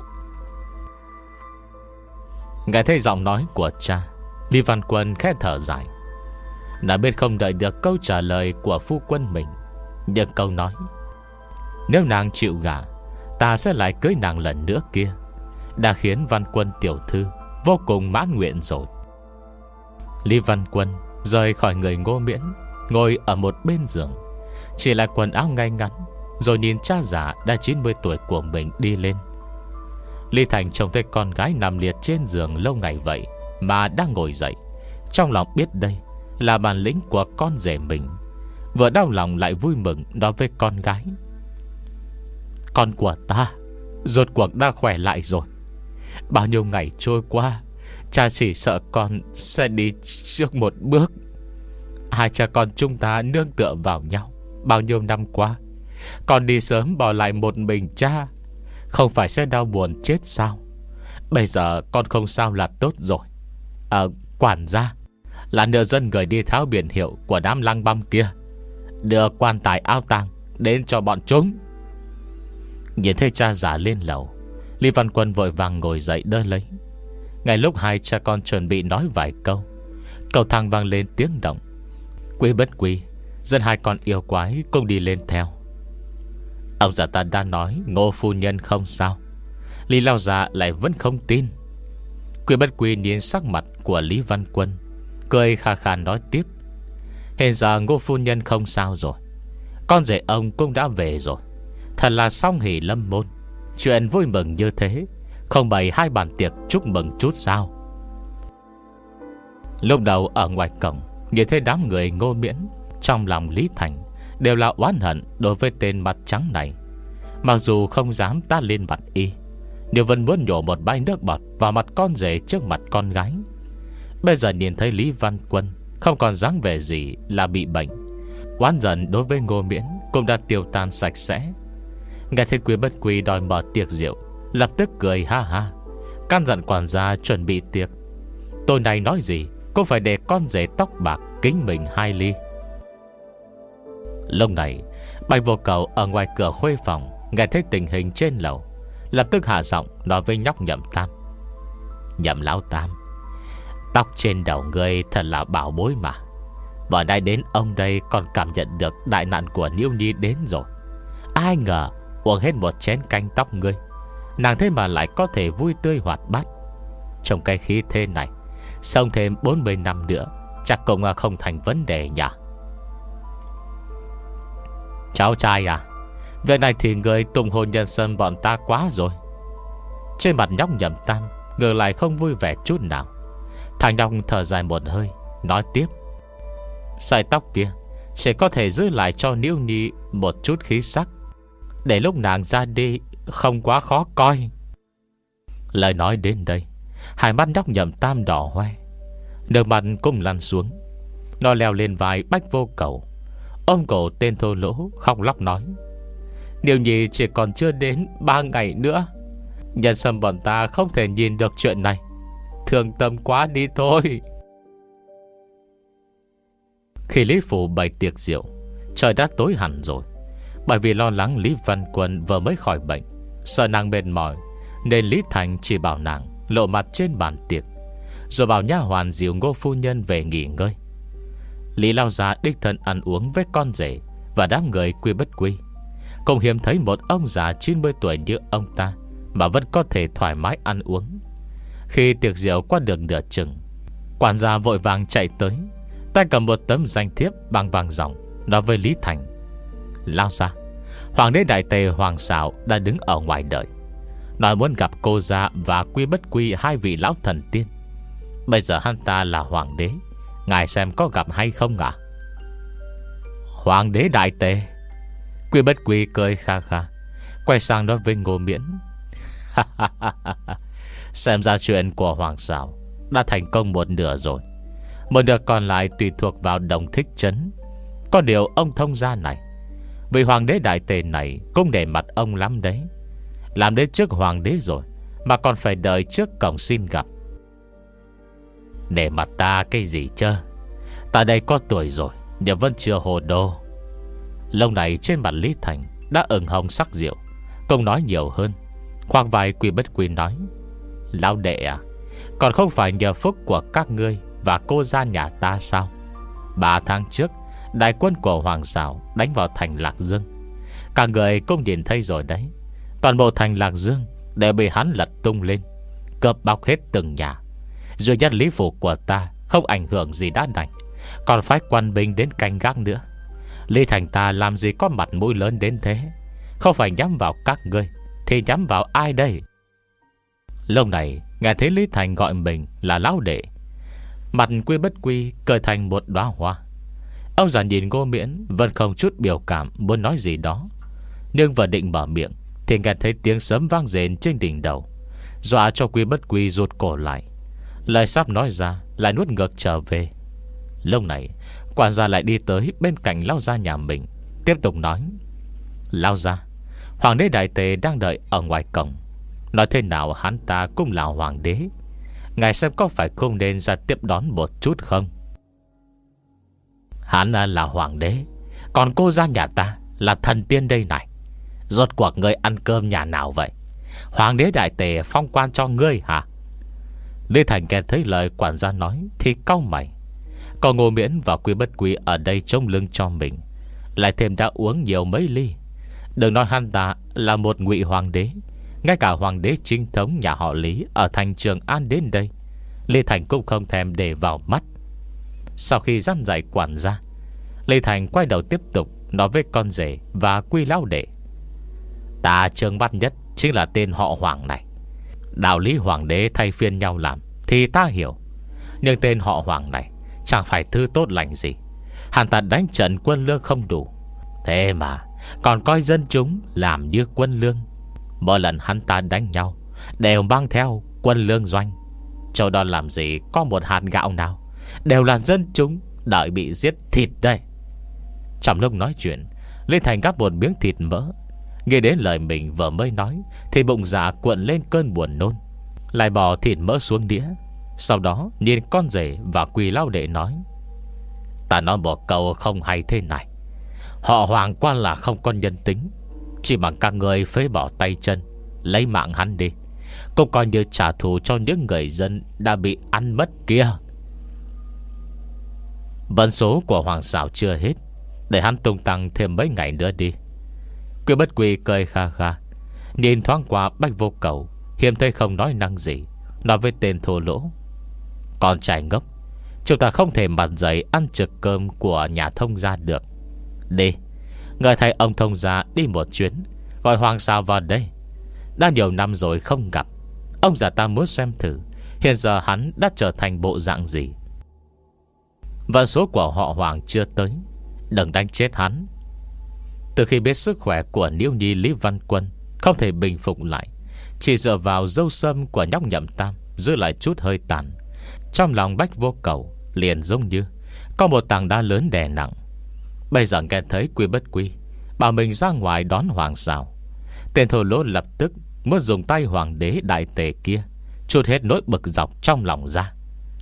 Nghe thấy giọng nói của cha, Lý Văn Quân khẽ thở dài. Nàng biết không đợi được câu trả lời của phu quân mình, nhưng câu nói nếu nàng chịu gả, ta sẽ lại cưới nàng lần nữa kia đã khiến Văn Quân tiểu thư vô cùng mãn nguyện rồi. Lý Văn Quân rời khỏi người Ngô Miễn, ngồi ở một bên giường, chỉ lại quần áo ngay ngắn, rồi nhìn cha già đã chín mươi tuổi của mình đi lên. Lý Thành trông thấy con gái nằm liệt trên giường lâu ngày vậy mà đang ngồi dậy, trong lòng biết đây là bản lĩnh của con rể mình, vừa đau lòng lại vui mừng nói với con gái. Con của ta rốt cuộc đã khỏe lại rồi. Bao nhiêu ngày trôi qua, cha chỉ sợ con sẽ đi trước một bước. Hai cha con chúng ta nương tựa vào nhau bao nhiêu năm qua, con đi sớm bỏ lại một mình cha, không phải sẽ đau buồn chết sao? Bây giờ con không sao là tốt rồi. À, quản gia, là nửa dân người đi tháo biển hiệu của đám lăng băm kia, đưa quan tài áo tang đến cho bọn chúng. Nhìn thấy cha già lên lầu, Lý Văn Quân vội vàng ngồi dậy đỡ lấy. Ngay lúc hai cha con chuẩn bị nói vài câu, cầu thang vang lên tiếng động. Quý Bất Quý dẫn hai con yêu quái cùng đi lên theo. Ông già ta đã nói Ngô phu nhân không sao, Lý lão già lại vẫn không tin. Quý Bất Quý nhìn sắc mặt của Lý Văn Quân, cười khà khà nói tiếp. Hiện giờ Ngô phu nhân không sao rồi, con rể ông cũng đã về rồi. Thật là song hỷ lâm môn. Chuyện vui mừng như thế, không bày hai bàn tiệc chúc mừng chút sao? Lúc đầu ở ngoài cổng nhìn thấy đám người Ngô Miễn, trong lòng Lý Thành đều là oán hận đối với tên mặt trắng này. Mặc dù không dám tát lên mặt y, nhưng vẫn muốn nhổ một bãi nước bọt vào mặt con rể trước mặt con gái. Bây giờ nhìn thấy Lý Văn Quân không còn dáng vẻ gì là bị bệnh. Oán giận đối với Ngô Miễn cũng đã tiêu tan sạch sẽ. Nghe thấy Quý Bất Quy đòi mở tiệc rượu, lập tức cười ha ha, căn dặn quản gia chuẩn bị tiệc. Tôi này nói gì cũng phải để con rể tóc bạc kính mình hai ly. Lúc này Bạch Vô Cầu ở ngoài cửa khuê phòng nghe thấy tình hình trên lầu, lập tức hạ giọng nói với nhóc Nhậm Tam: Nhậm lão Tam, tóc trên đầu ngươi thật là bảo bối mà. Bọn nay đến ông đây còn cảm nhận được đại nạn của Niêu Nhi đến rồi. Ai ngờ uống hết một chén canh tóc ngươi, nàng thế mà lại có thể vui tươi hoạt bát. Trong cái khí thế này, sống thêm bốn mươi năm nữa chắc cũng không thành vấn đề nhỉ. Cháu trai à, việc này thì người tùng hồn nhân sân bọn ta quá rồi. Trên mặt nhóc Nhậm Tam ngược lại không vui vẻ chút nào. Thằng nhóc thở dài một hơi, nói tiếp: Sợi tóc kia sẽ có thể giữ lại cho Niêu Nhi một chút khí sắc, để lúc nàng ra đi không quá khó coi. Lời nói đến đây, hai mắt nhóc Nhậm Tam đỏ hoe, nước mắt cũng lăn xuống. Nó leo lên vai Bách Vô Cầu, ôm cổ tên thô lỗ khóc lóc nói: Niêu Nhi chỉ còn chưa đến ba ngày nữa, nhân sâm bọn ta không thể nhìn được chuyện này, thương tâm quá đi thôi. Khi Lý Phủ bày tiệc rượu, trời đã tối hẳn rồi. Bởi vì lo lắng Lý Văn Quân vừa mới khỏi bệnh, sợ nàng mệt mỏi, nên Lý Thành chỉ bảo nàng lộ mặt trên bàn tiệc, rồi bảo nha hoàn dìu Ngô phu nhân về nghỉ ngơi. Lý lao gia đích thân ăn uống với con rể và đám người Quy Bất Quy. Không hiếm thấy một ông già chín mươi tuổi như ông ta mà vẫn có thể thoải mái ăn uống. Khi tiệc rượu qua được nửa chừng, quản gia vội vàng chạy tới, tay cầm một tấm danh thiếp bằng vàng ròng, nói với Lý Thành: Lao gia, Hoàng đế Đại Tề Hoàng Sảo đã đứng ở ngoài đợi, nói muốn gặp cô gia và Quy Bất Quy, hai vị lão thần tiên. Bây giờ hắn ta là hoàng đế, ngài xem có gặp hay không ạ? Hoàng đế Đại Tề? Quy Bất Quy cười kha kha, quay sang nói với Ngô Miễn: Xem ra chuyện của Hoàng Sảo đã thành công một nửa rồi, một nửa còn lại tùy thuộc vào Đồng Thích Trấn. Có điều ông thông gia này, vì hoàng đế Đại Tề này cũng để mặt ông lắm đấy. Làm đến trước hoàng đế rồi mà còn phải đợi trước cổng xin gặp. Để mặt ta cái gì chứ? Ta đây có tuổi rồi nhưng vẫn chưa hồ đồ. Lâu này trên mặt Lý Thành đã ửng hồng sắc rượu, không nói nhiều hơn. Khoang vai Quy Bất Quy nói: Lão đệ à, còn không phải nhờ phúc của các ngươi và cô gia nhà ta sao? Ba tháng trước, đại quân của Hoàng Sảo đánh vào thành Lạc Dương. Cả người cũng nhìn thấy rồi đấy. Toàn bộ thành Lạc Dương đều bị hắn lật tung lên, cướp bóc hết từng nhà. Duy nhất Lý Phủ của ta không ảnh hưởng gì đã đành, còn phái quan binh đến canh gác nữa. Lý Thành ta làm gì có mặt mũi lớn đến thế? Không phải nhắm vào các ngươi thì nhắm vào ai đây? Lúc này nghe thấy Lý Thành gọi mình là lão đệ, mặt Quy Bất Quy cười thành một đóa hoa. Ông già nhìn Ngô Miễn vẫn không chút biểu cảm muốn nói gì đó, nhưng vừa định mở miệng thì nghe thấy tiếng sấm vang rền trên đỉnh đầu, dọa cho Quy Bất Quy rụt cổ lại. Lời sắp nói ra lại nuốt ngược trở về. Lúc này quản gia lại đi tới bên cạnh lão gia nhà mình, tiếp tục nói: Lão gia, hoàng đế Đại Tề đang đợi ở ngoài cổng. Nói thế nào hắn ta cũng là hoàng đế, ngài xem có phải không nên ra tiếp đón một chút không? Hắn là hoàng đế, còn cô gia nhà ta là thần tiên đây này. Rốt cuộc ngươi ăn cơm nhà nào vậy? Hoàng đế Đại Tề phong quan cho ngươi hả? Lê Thành nghe thấy lời quản gia nói thì cau mày. Còn Ngô Miễn và Quy Bất Quy ở đây trông lưng cho mình, lại thêm đã uống nhiều mấy ly. Đừng nói hắn ta là một ngụy hoàng đế, ngay cả hoàng đế chính thống nhà họ Lý ở thành Trường An đến đây, Lê Thành cũng không thèm để vào mắt. Sau khi dặn dạy quản gia, Lê Thành quay đầu tiếp tục nói với con rể và Quy lão đệ: Ta trương mắt nhất chính là tên họ Hoàng này. Đạo lý hoàng đế thay phiên nhau làm thì ta hiểu, nhưng tên họ Hoàng này chẳng phải thứ tốt lành gì. Hắn ta đánh trận quân lương không đủ, thế mà còn coi dân chúng làm như quân lương. Mỗi lần hắn ta đánh nhau đều mang theo quân lương doanh, chỗ đó làm gì có một hạt gạo nào, đều là dân chúng đợi bị giết thịt đây. Trong lúc nói chuyện, Lý Thành gắp một miếng thịt mỡ. Nghe đến lời mình vừa mới nói thì bụng dạ cuộn lên cơn buồn nôn, lại bỏ thịt mỡ xuống đĩa. Sau đó nhìn con rể và Quỳ Lão Đệ nói: Ta nói một câu không hay thế này. Họ Hoàng quan là không có nhân tính. Chỉ bằng các người phế bỏ tay chân, lấy mạng hắn đi, cũng coi như trả thù cho những người dân đã bị ăn mất kia. Vận số của Hoàng Sào chưa hết, để hắn tung tăng thêm mấy ngày nữa đi. Quy Bất Quy cười kha kha, nhìn thoáng qua Bách Vô Cầu, hiếm thấy không nói năng gì, nói với tên thô lỗ: Con trai ngốc, chúng ta không thể mặt dày ăn trực cơm của nhà thông gia được. Đi, người thay ông thông gia đi một chuyến, gọi Hoàng Sào vào đây. Đã nhiều năm rồi không gặp, ông già ta muốn xem thử hiện giờ hắn đã trở thành bộ dạng gì. Vận số của họ Hoàng chưa tới, đừng đánh chết hắn. Từ khi biết sức khỏe của Niêu Nhi Lý Văn Quân không thể bình phục lại, chỉ dựa vào dâu sâm của nhóc Nhậm Tam giữ lại chút hơi tàn, trong lòng Bách Vô Cầu liền giống như có một tảng đá lớn đè nặng. Bây giờ nghe thấy Quy Bất Quy bảo mình ra ngoài đón Hoàng Sào, tên thô lỗ lập tức muốn dùng tay hoàng đế đại tề kia trút hết nỗi bực dọc trong lòng ra.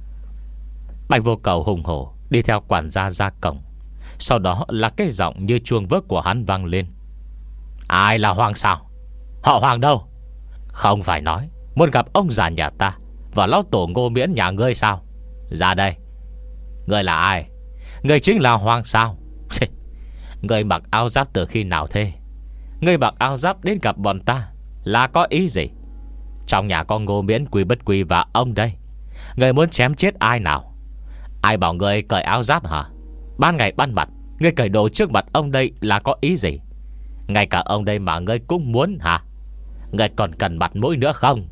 Bạch Vô Cầu hùng hổ đi theo quản gia ra cổng. Sau đó là cái giọng như chuông vớt của hắn vang lên: Ai là Hoàng Sào? Họ Hoàng đâu? Không phải nói muốn gặp ông già nhà ta và lão tổ Ngô Miễn nhà ngươi sao? Ra đây. Ngươi là ai? Ngươi chính là Hoàng Sào. Ngươi mặc áo giáp từ khi nào thế? Ngươi mặc áo giáp đến gặp bọn ta là có ý gì? Trong nhà có Ngô Miễn, Quy Bất Quy và ông đây. Ngươi muốn chém chết ai nào? Ai bảo ngươi cởi áo giáp hả? Ban ngày ban mặt ngươi cởi đồ trước mặt ông đây là có ý gì? Ngay cả ông đây mà ngươi cũng muốn hả? Ngươi còn cần mặt mũi nữa không?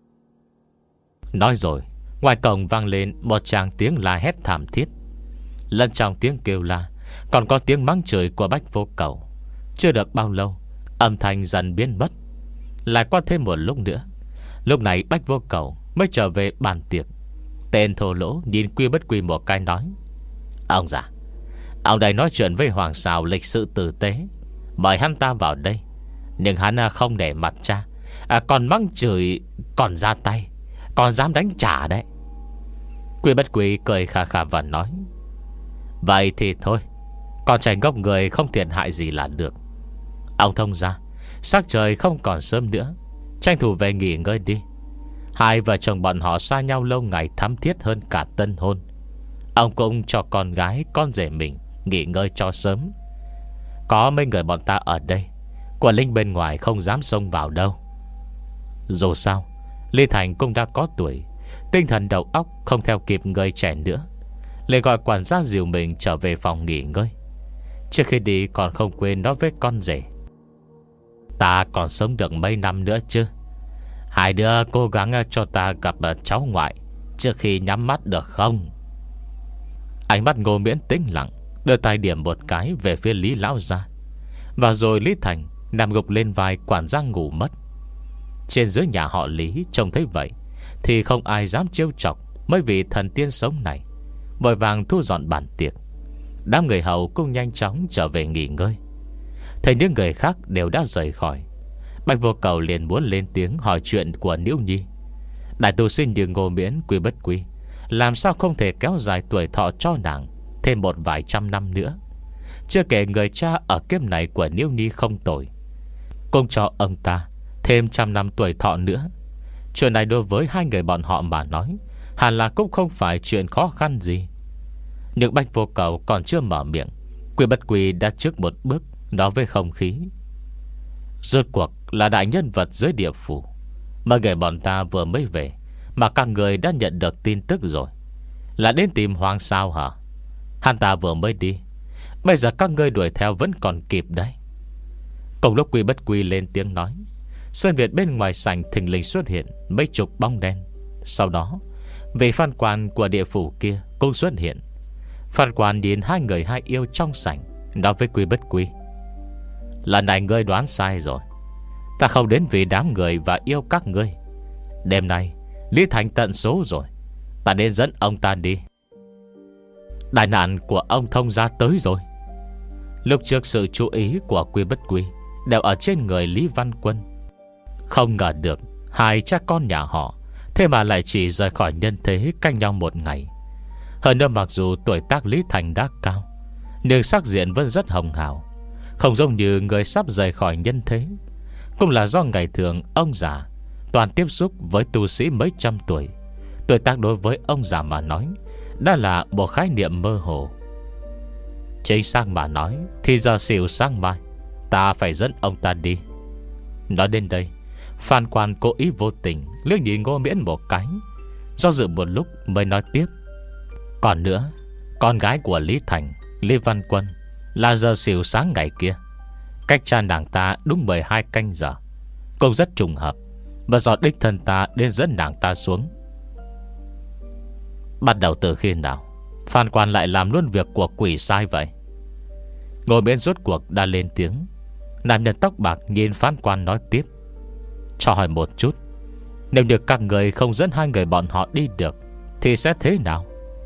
Nói rồi, ngoài cổng vang lên một tràng tiếng la hét thảm thiết. Lẫn trong tiếng kêu la còn có tiếng mắng chửi của Bách Vô Cầu. Chưa được bao lâu, âm thanh dần biến mất. Lại qua thêm một lúc nữa, lúc này Bách Vô Cầu mới trở về bàn tiệc. Tên thô lỗ nhìn Quy Bất Quy một cái nói: Ông già, ông đây nói chuyện với Hoàng Sào lịch sự tử tế, mời hắn ta vào đây. Nhưng hắn không để mặt cha, à, còn mắng chửi, còn ra tay, còn dám đánh trả đấy. Quy Bất Quy cười khà khà và nói: Vậy thì thôi, con trai ngốc người không thiệt hại gì là được. Ông thông gia, sắc trời không còn sớm nữa, tranh thủ về nghỉ ngơi đi. Hai vợ chồng bọn họ xa nhau lâu ngày thắm thiết hơn cả tân hôn. Ông cũng cho con gái con rể mình nghỉ ngơi cho sớm. Có mấy người bọn ta ở đây, quân lính bên ngoài không dám xông vào đâu. Dù sao Lý Thành cũng đã có tuổi, tinh thần đầu óc không theo kịp người trẻ nữa, liền gọi quản gia dìu mình trở về phòng nghỉ ngơi. Trước khi đi còn không quên nói với con rể: Ta còn sống được mấy năm nữa chứ? Hai đứa cố gắng cho ta gặp cháu ngoại trước khi nhắm mắt được không? Ánh mắt Ngô Miễn tĩnh lặng, đưa tay điểm một cái về phía Lý lão gia. Và rồi Lý Thành nằm gục lên vai quản gia ngủ mất. Trên dưới nhà họ Lý trông thấy vậy thì không ai dám trêu chọc mấy vị thần tiên sống này, vội vàng thu dọn bàn tiệc. Đám người hầu cũng nhanh chóng trở về nghỉ ngơi. Thấy những người khác đều đã rời khỏi, Bạch Vô Cầu liền muốn lên tiếng hỏi chuyện của Niễu Nhi. Đại tu sinh như Ngô Miễn, Quy Bất Quy làm sao không thể kéo dài tuổi thọ cho nàng thêm một vài trăm năm nữa. Chưa kể người cha ở kiếp này của Niễu Nhi không tồi, cũng cho ông ta thêm trăm năm tuổi thọ nữa. Chuyện này đối với hai người bọn họ mà nói hẳn là cũng không phải chuyện khó khăn gì. Nhưng Bạch Vô Cầu còn chưa mở miệng, Quy Bất Quy đã trước một bước nói với không khí: Rốt cuộc là đại nhân vật dưới địa phủ, mà người bọn ta vừa mới về mà các người đã nhận được tin tức rồi. Là đến tìm Hoàng sao hả? Hắn ta vừa mới đi, bây giờ các ngươi đuổi theo vẫn còn kịp đấy. Cùng lúc Quy Bất Quy lên tiếng nói, sân viện bên ngoài sảnh thình lình xuất hiện mấy chục bóng đen. Sau đó vị phan quan của địa phủ kia cũng xuất hiện. Phan quan nhìn hai người hai yêu trong sảnh, nói với Quy Bất Quy: Lần này ngươi đoán sai rồi. Ta không đến vì đám người và yêu các ngươi. Đêm nay Lý Thành tận số rồi, ta nên dẫn ông ta đi. Đại nạn của ông thông gia tới rồi. Lúc trước sự chú ý của Quy Bất Quy đều ở trên người Lý Văn Quân. Không ngờ được hai cha con nhà họ thế mà lại chỉ rời khỏi nhân thế cách nhau một ngày. Hơn nữa mặc dù tuổi tác Lý Thành đã cao, nhưng sắc diện vẫn rất hồng hào, không giống như người sắp rời khỏi nhân thế. Cũng là do ngày thường ông già toàn tiếp xúc với tu sĩ mấy trăm tuổi. Tuổi tác đối với ông già mà nói đã là một khái niệm mơ hồ. Chính xác mà nói thì giờ xỉu sáng mai ta phải dẫn ông ta đi. Nói đến đây, Phan Quan cố ý vô tình liếc nhìn Ngô Miễn một cái, do dự một lúc mới nói tiếp. Còn nữa, con gái của Lý Thành, Lý Văn Quân, là giờ xỉu sáng ngày kia, cách cha nàng ta đúng mười hai canh giờ. Cũng rất trùng hợp, và do đích thân ta đến dẫn nàng ta xuống. Bắt đầu từ khi nào Phan Quan lại làm luôn việc của quỷ sai vậy? Ngồi bên rốt cuộc đã lên tiếng. Nam nhân tóc bạc nhìn Phan Quan nói tiếp. Cho hỏi một chút, nếu được các người không dẫn hai người bọn họ đi được thì sẽ thế nào?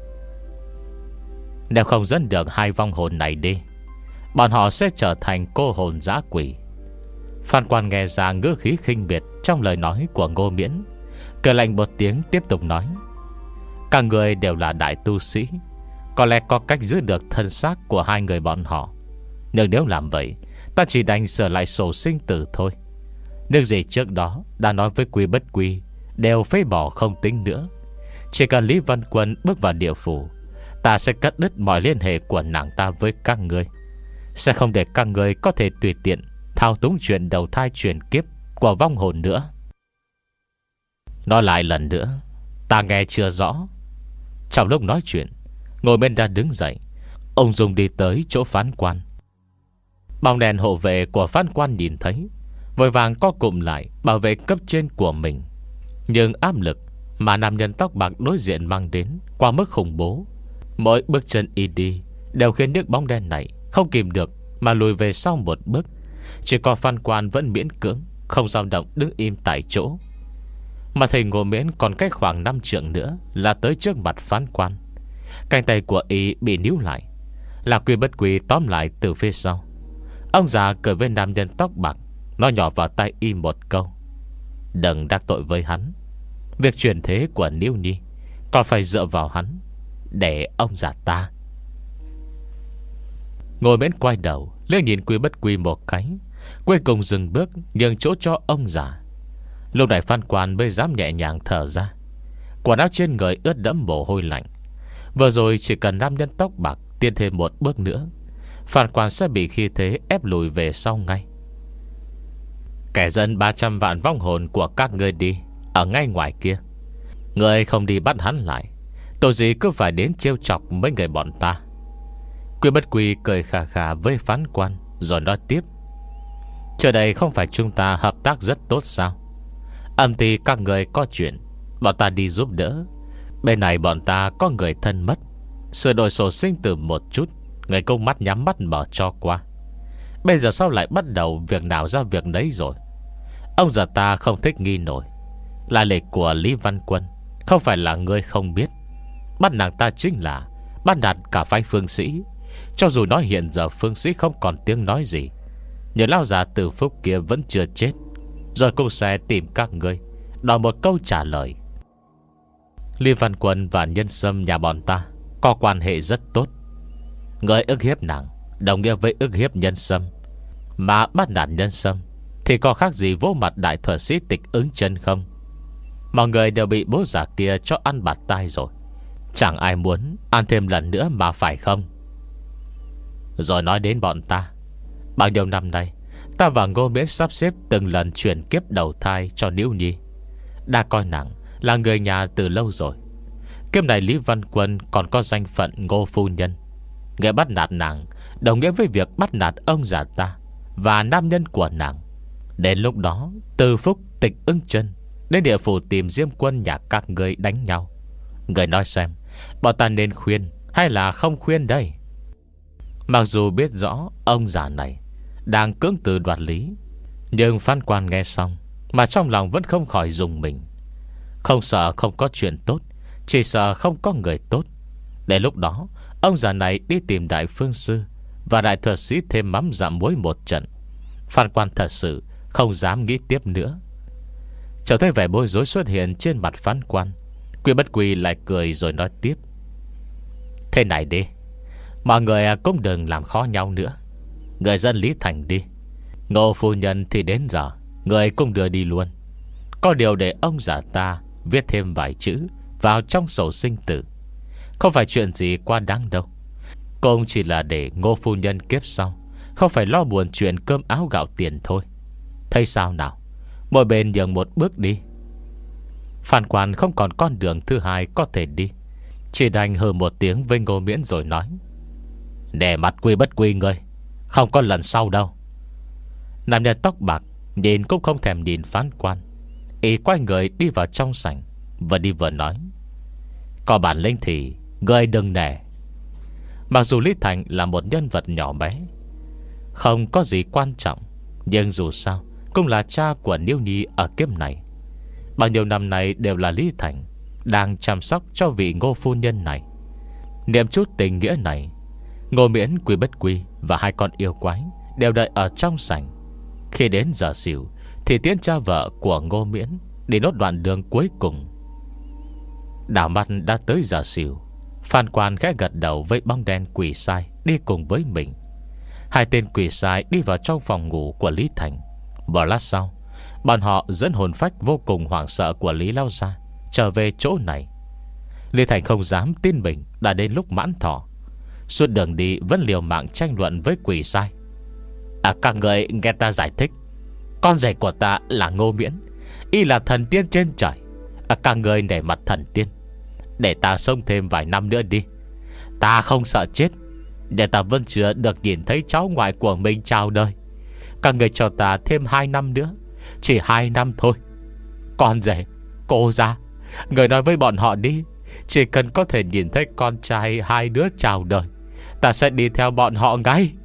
Nếu không dẫn được hai vong hồn này đi, bọn họ sẽ trở thành cô hồn dã quỷ. Phan Quan nghe ra ngữ khí khinh biệt trong lời nói của Ngô Miễn, cười lạnh một tiếng tiếp tục nói. Các người đều là đại tu sĩ, có lẽ có cách giữ được thân xác của hai người bọn họ. Nhưng nếu làm vậy, ta chỉ đành sửa lại sổ sinh tử thôi. Những gì trước đó đã nói với Quy Bất Quy đều phế bỏ không tính nữa. Chỉ cần Lý Văn Quân bước vào địa phủ, ta sẽ cắt đứt mọi liên hệ của nàng ta với các ngươi, sẽ không để các ngươi có thể tùy tiện thao túng chuyện đầu thai truyền kiếp của vong hồn nữa. Nói lại lần nữa, ta nghe chưa rõ. Trong lúc nói chuyện, Ngồi bên đã đứng dậy. Ông Dung đi tới chỗ Phán Quan. Bóng đèn hộ vệ của Phán Quan nhìn thấy, vội vàng co cụm lại bảo vệ cấp trên của mình. Nhưng áp lực mà nam nhân tóc bạc đối diện mang đến quá mức khủng bố. Mỗi bước chân y đi đều khiến nước bóng đen này không kìm được mà lùi về sau một bước. Chỉ có Phan Quan vẫn miễn cưỡng không dao động đứng im tại chỗ. Mà thầy Ngô Miễn còn cách khoảng năm trượng nữa là tới trước mặt Phán Quan. Cánh tay của y bị níu lại, là Quy Bất Quy tóm lại từ phía sau. Ông già cười với nam nhân tóc bạc, nói nhỏ vào tai y một câu. Đừng đắc tội với hắn. Việc chuyển thế của Niêu Nhi còn phải dựa vào hắn. Để ông già ta. Ngồi Miễn quay đầu lên nhìn Quy Bất Quy một cái, cuối cùng dừng bước nhường chỗ cho ông già. Lúc này Phan Quan mới dám nhẹ nhàng thở ra. Quần áo trên người ướt đẫm mồ hôi lạnh. Vừa rồi chỉ cần nam nhân tóc bạc tiến thêm một bước nữa, Phan Quan sẽ bị khi thế ép lùi về sau ngay. Kẻ dẫn ba trăm vạn vong hồn của các ngươi đi ở ngay ngoài kia. Ngươi không đi bắt hắn lại, tội gì cứ phải đến trêu chọc mấy người bọn ta. Quy Bất Quy cười khà khà với Phán Quan, rồi nói tiếp. Trước đây không phải chúng ta hợp tác rất tốt sao? Âm ty các người có chuyện, bọn ta đi giúp đỡ. Bên này bọn ta có người thân mất, sửa đổi sổ sinh tử một chút, người công mắt nhắm mắt mở cho qua. Bây giờ sao lại bắt đầu việc nào ra việc đấy rồi? Ông già ta không thích nghi nổi. Là lệ của Lý Văn Quân không phải là người không biết. Bắt nàng ta chính là bắt nạt cả phái Phương Sĩ. Cho dù nói hiện giờ Phương Sĩ không còn tiếng nói gì, nhờ lão già Từ Phúc kia vẫn chưa chết, rồi cũng sẽ tìm các ngươi đòi một câu trả lời. Lý Văn Quân và Nhân Sâm nhà bọn ta có quan hệ rất tốt. Người ức hiếp nàng đồng nghĩa với ức hiếp Nhân Sâm, mà bắt nạt Nhân Sâm thì có khác gì vỗ mặt đại thuật sĩ Tịch Ứng Chân không? Mọi người đều bị bố già kia cho ăn bạt tai rồi, chẳng ai muốn ăn thêm lần nữa mà phải không? Rồi nói đến bọn ta, bao nhiêu năm nay ta và Ngô Miễn sắp xếp từng lần chuyển kiếp đầu thai cho Niêu Nhi, đã coi nàng là người nhà từ lâu rồi. Kiếp này Lý Văn Quân còn có danh phận Ngô Phu Nhân. Người bắt nạt nàng đồng nghĩa với việc bắt nạt ông già ta và nam nhân của nàng. Đến lúc đó Từ Phúc, Tịch Ưng Chân đến địa phủ tìm Diêm Quân nhà các ngươi đánh nhau. Người nói xem, bọn ta nên khuyên hay là không khuyên đây? Mặc dù biết rõ ông già này đang cưỡng từ đoạt lý, nhưng Phan Quan nghe xong mà trong lòng vẫn không khỏi rùng mình. Không sợ không có chuyện tốt, chỉ sợ không có người tốt. Đến lúc đó Ông già này đi tìm đại phương sư và đại thuật sĩ thêm mắm dặm muối một trận. Phan Quan thật sự không dám nghĩ tiếp nữa. Chờ thấy vẻ bối rối xuất hiện trên mặt Phan Quan, Quy Bất Quy lại cười rồi nói tiếp: Thế này đi, mọi người cũng đừng làm khó nhau nữa. Người dân Lý Thành đi, Ngô phu nhân thì đến giờ người cũng đưa đi luôn. Có điều để ông già ta viết thêm vài chữ vào trong sổ sinh tử, không phải chuyện gì quá đáng đâu. Cũng chỉ là để Ngô phu nhân kiếp sau không phải lo buồn chuyện cơm áo gạo tiền thôi. Thấy sao nào? Mỗi bên nhường một bước đi. Phan Quan không còn con đường thứ hai có thể đi, chỉ đành hừ một tiếng với Ngô Miễn rồi nói: Để mặt Quy Bất Quy ngươi, không có lần sau đâu. Nam nhân tóc bạc nhìn cũng không thèm nhìn Phan Quan, y quay người đi vào trong sảnh, vừa đi vừa nói: Có bản lĩnh thì ngươi đừng nể. Mặc dù Lý Thành là một nhân vật nhỏ bé, không có gì quan trọng, nhưng dù sao cũng là cha của Niêu Nhi ở kiếp này. Bao nhiêu năm nay đều là Lý Thành đang chăm sóc cho vị Ngô phu nhân này. Niệm chút tình nghĩa này, Ngô Miễn, Quy Bất Quy và hai con yêu quái đều đợi ở trong sảnh. Khi đến giờ xỉu thì tiễn cha vợ của Ngô Miễn đi nốt đoạn đường cuối cùng. Đảo mắt đã tới giờ xỉu, Phan Quan khẽ gật đầu với bóng đen quỷ sai đi cùng với mình. Hai tên quỷ sai đi vào trong phòng ngủ của Lý Thành. Một lát sau, bọn họ dẫn hồn phách vô cùng hoảng sợ của Lý Lao Gia trở về chỗ này. Lý Thành không dám tin mình đã đến lúc mãn thọ. Suốt đường đi vẫn liều mạng tranh luận với quỷ sai: À, các người nghe ta giải thích. Con rể của ta là Ngô Miễn, y là thần tiên trên trời. À, các người nể mặt thần tiên, để ta sống thêm vài năm nữa đi. Ta không sợ chết, để ta vẫn chưa được nhìn thấy cháu ngoại của mình chào đời. Các người cho ta thêm hai năm nữa, chỉ hai năm thôi. Con rể, cô ra, người nói với bọn họ đi. Chỉ cần có thể nhìn thấy con trai hai đứa chào đời, ta sẽ đi theo bọn họ ngay.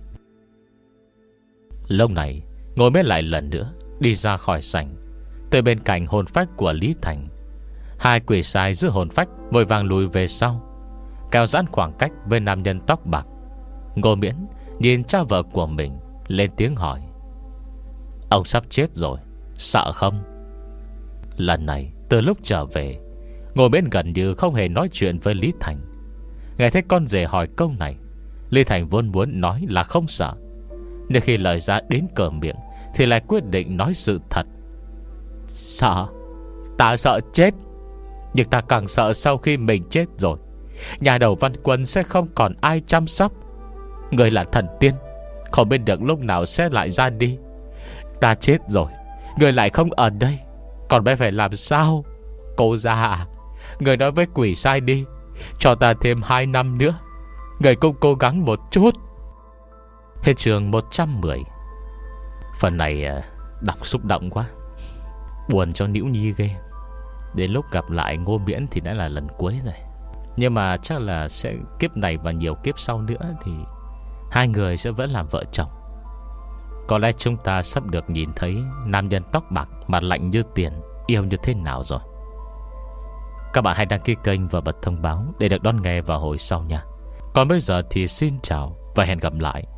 Lúc này Ngô Miễn lại lần nữa đi ra khỏi sảnh, tới bên cạnh hồn phách của Lý Thành. Hai quỷ sai giữ hồn phách vội vàng lùi về sau, kéo giãn khoảng cách với nam nhân tóc bạc. Ngô Miễn nhìn cha vợ của mình, lên tiếng hỏi: Ông sắp chết rồi, sợ không? Lần này từ lúc trở về, Ngô Miễn gần như không hề nói chuyện với Lý Thành. Nghe thấy con rể hỏi câu này, Lý Thành vốn muốn nói là không sợ, nhưng khi lời ra đến cờ miệng thì lại quyết định nói sự thật. Sợ? Ta sợ chết. Nhưng ta càng sợ sau khi mình chết rồi, nhà đầu Văn Quân sẽ không còn ai chăm sóc. Người là thần tiên, không biết được lúc nào sẽ lại ra đi. Ta chết rồi, người lại không ở đây, còn bé phải làm sao? Cô già à, người nói với quỷ sai đi, cho ta thêm hai năm nữa. Người cũng cố gắng một chút. Hết chương một trăm mười. Phần này đọc xúc động quá, buồn cho Nữ Nhi ghê. Đến lúc gặp lại Ngô Miễn thì đã là lần cuối rồi. Nhưng mà chắc là sẽ kiếp này và nhiều kiếp sau nữa thì hai người sẽ vẫn làm vợ chồng. Có lẽ chúng ta sắp được nhìn thấy nam nhân tóc bạc mặt lạnh như tiền yêu như thế nào rồi. Các bạn hãy đăng ký kênh và bật thông báo để được đón nghe vào hồi sau nha. Còn bây giờ thì xin chào và hẹn gặp lại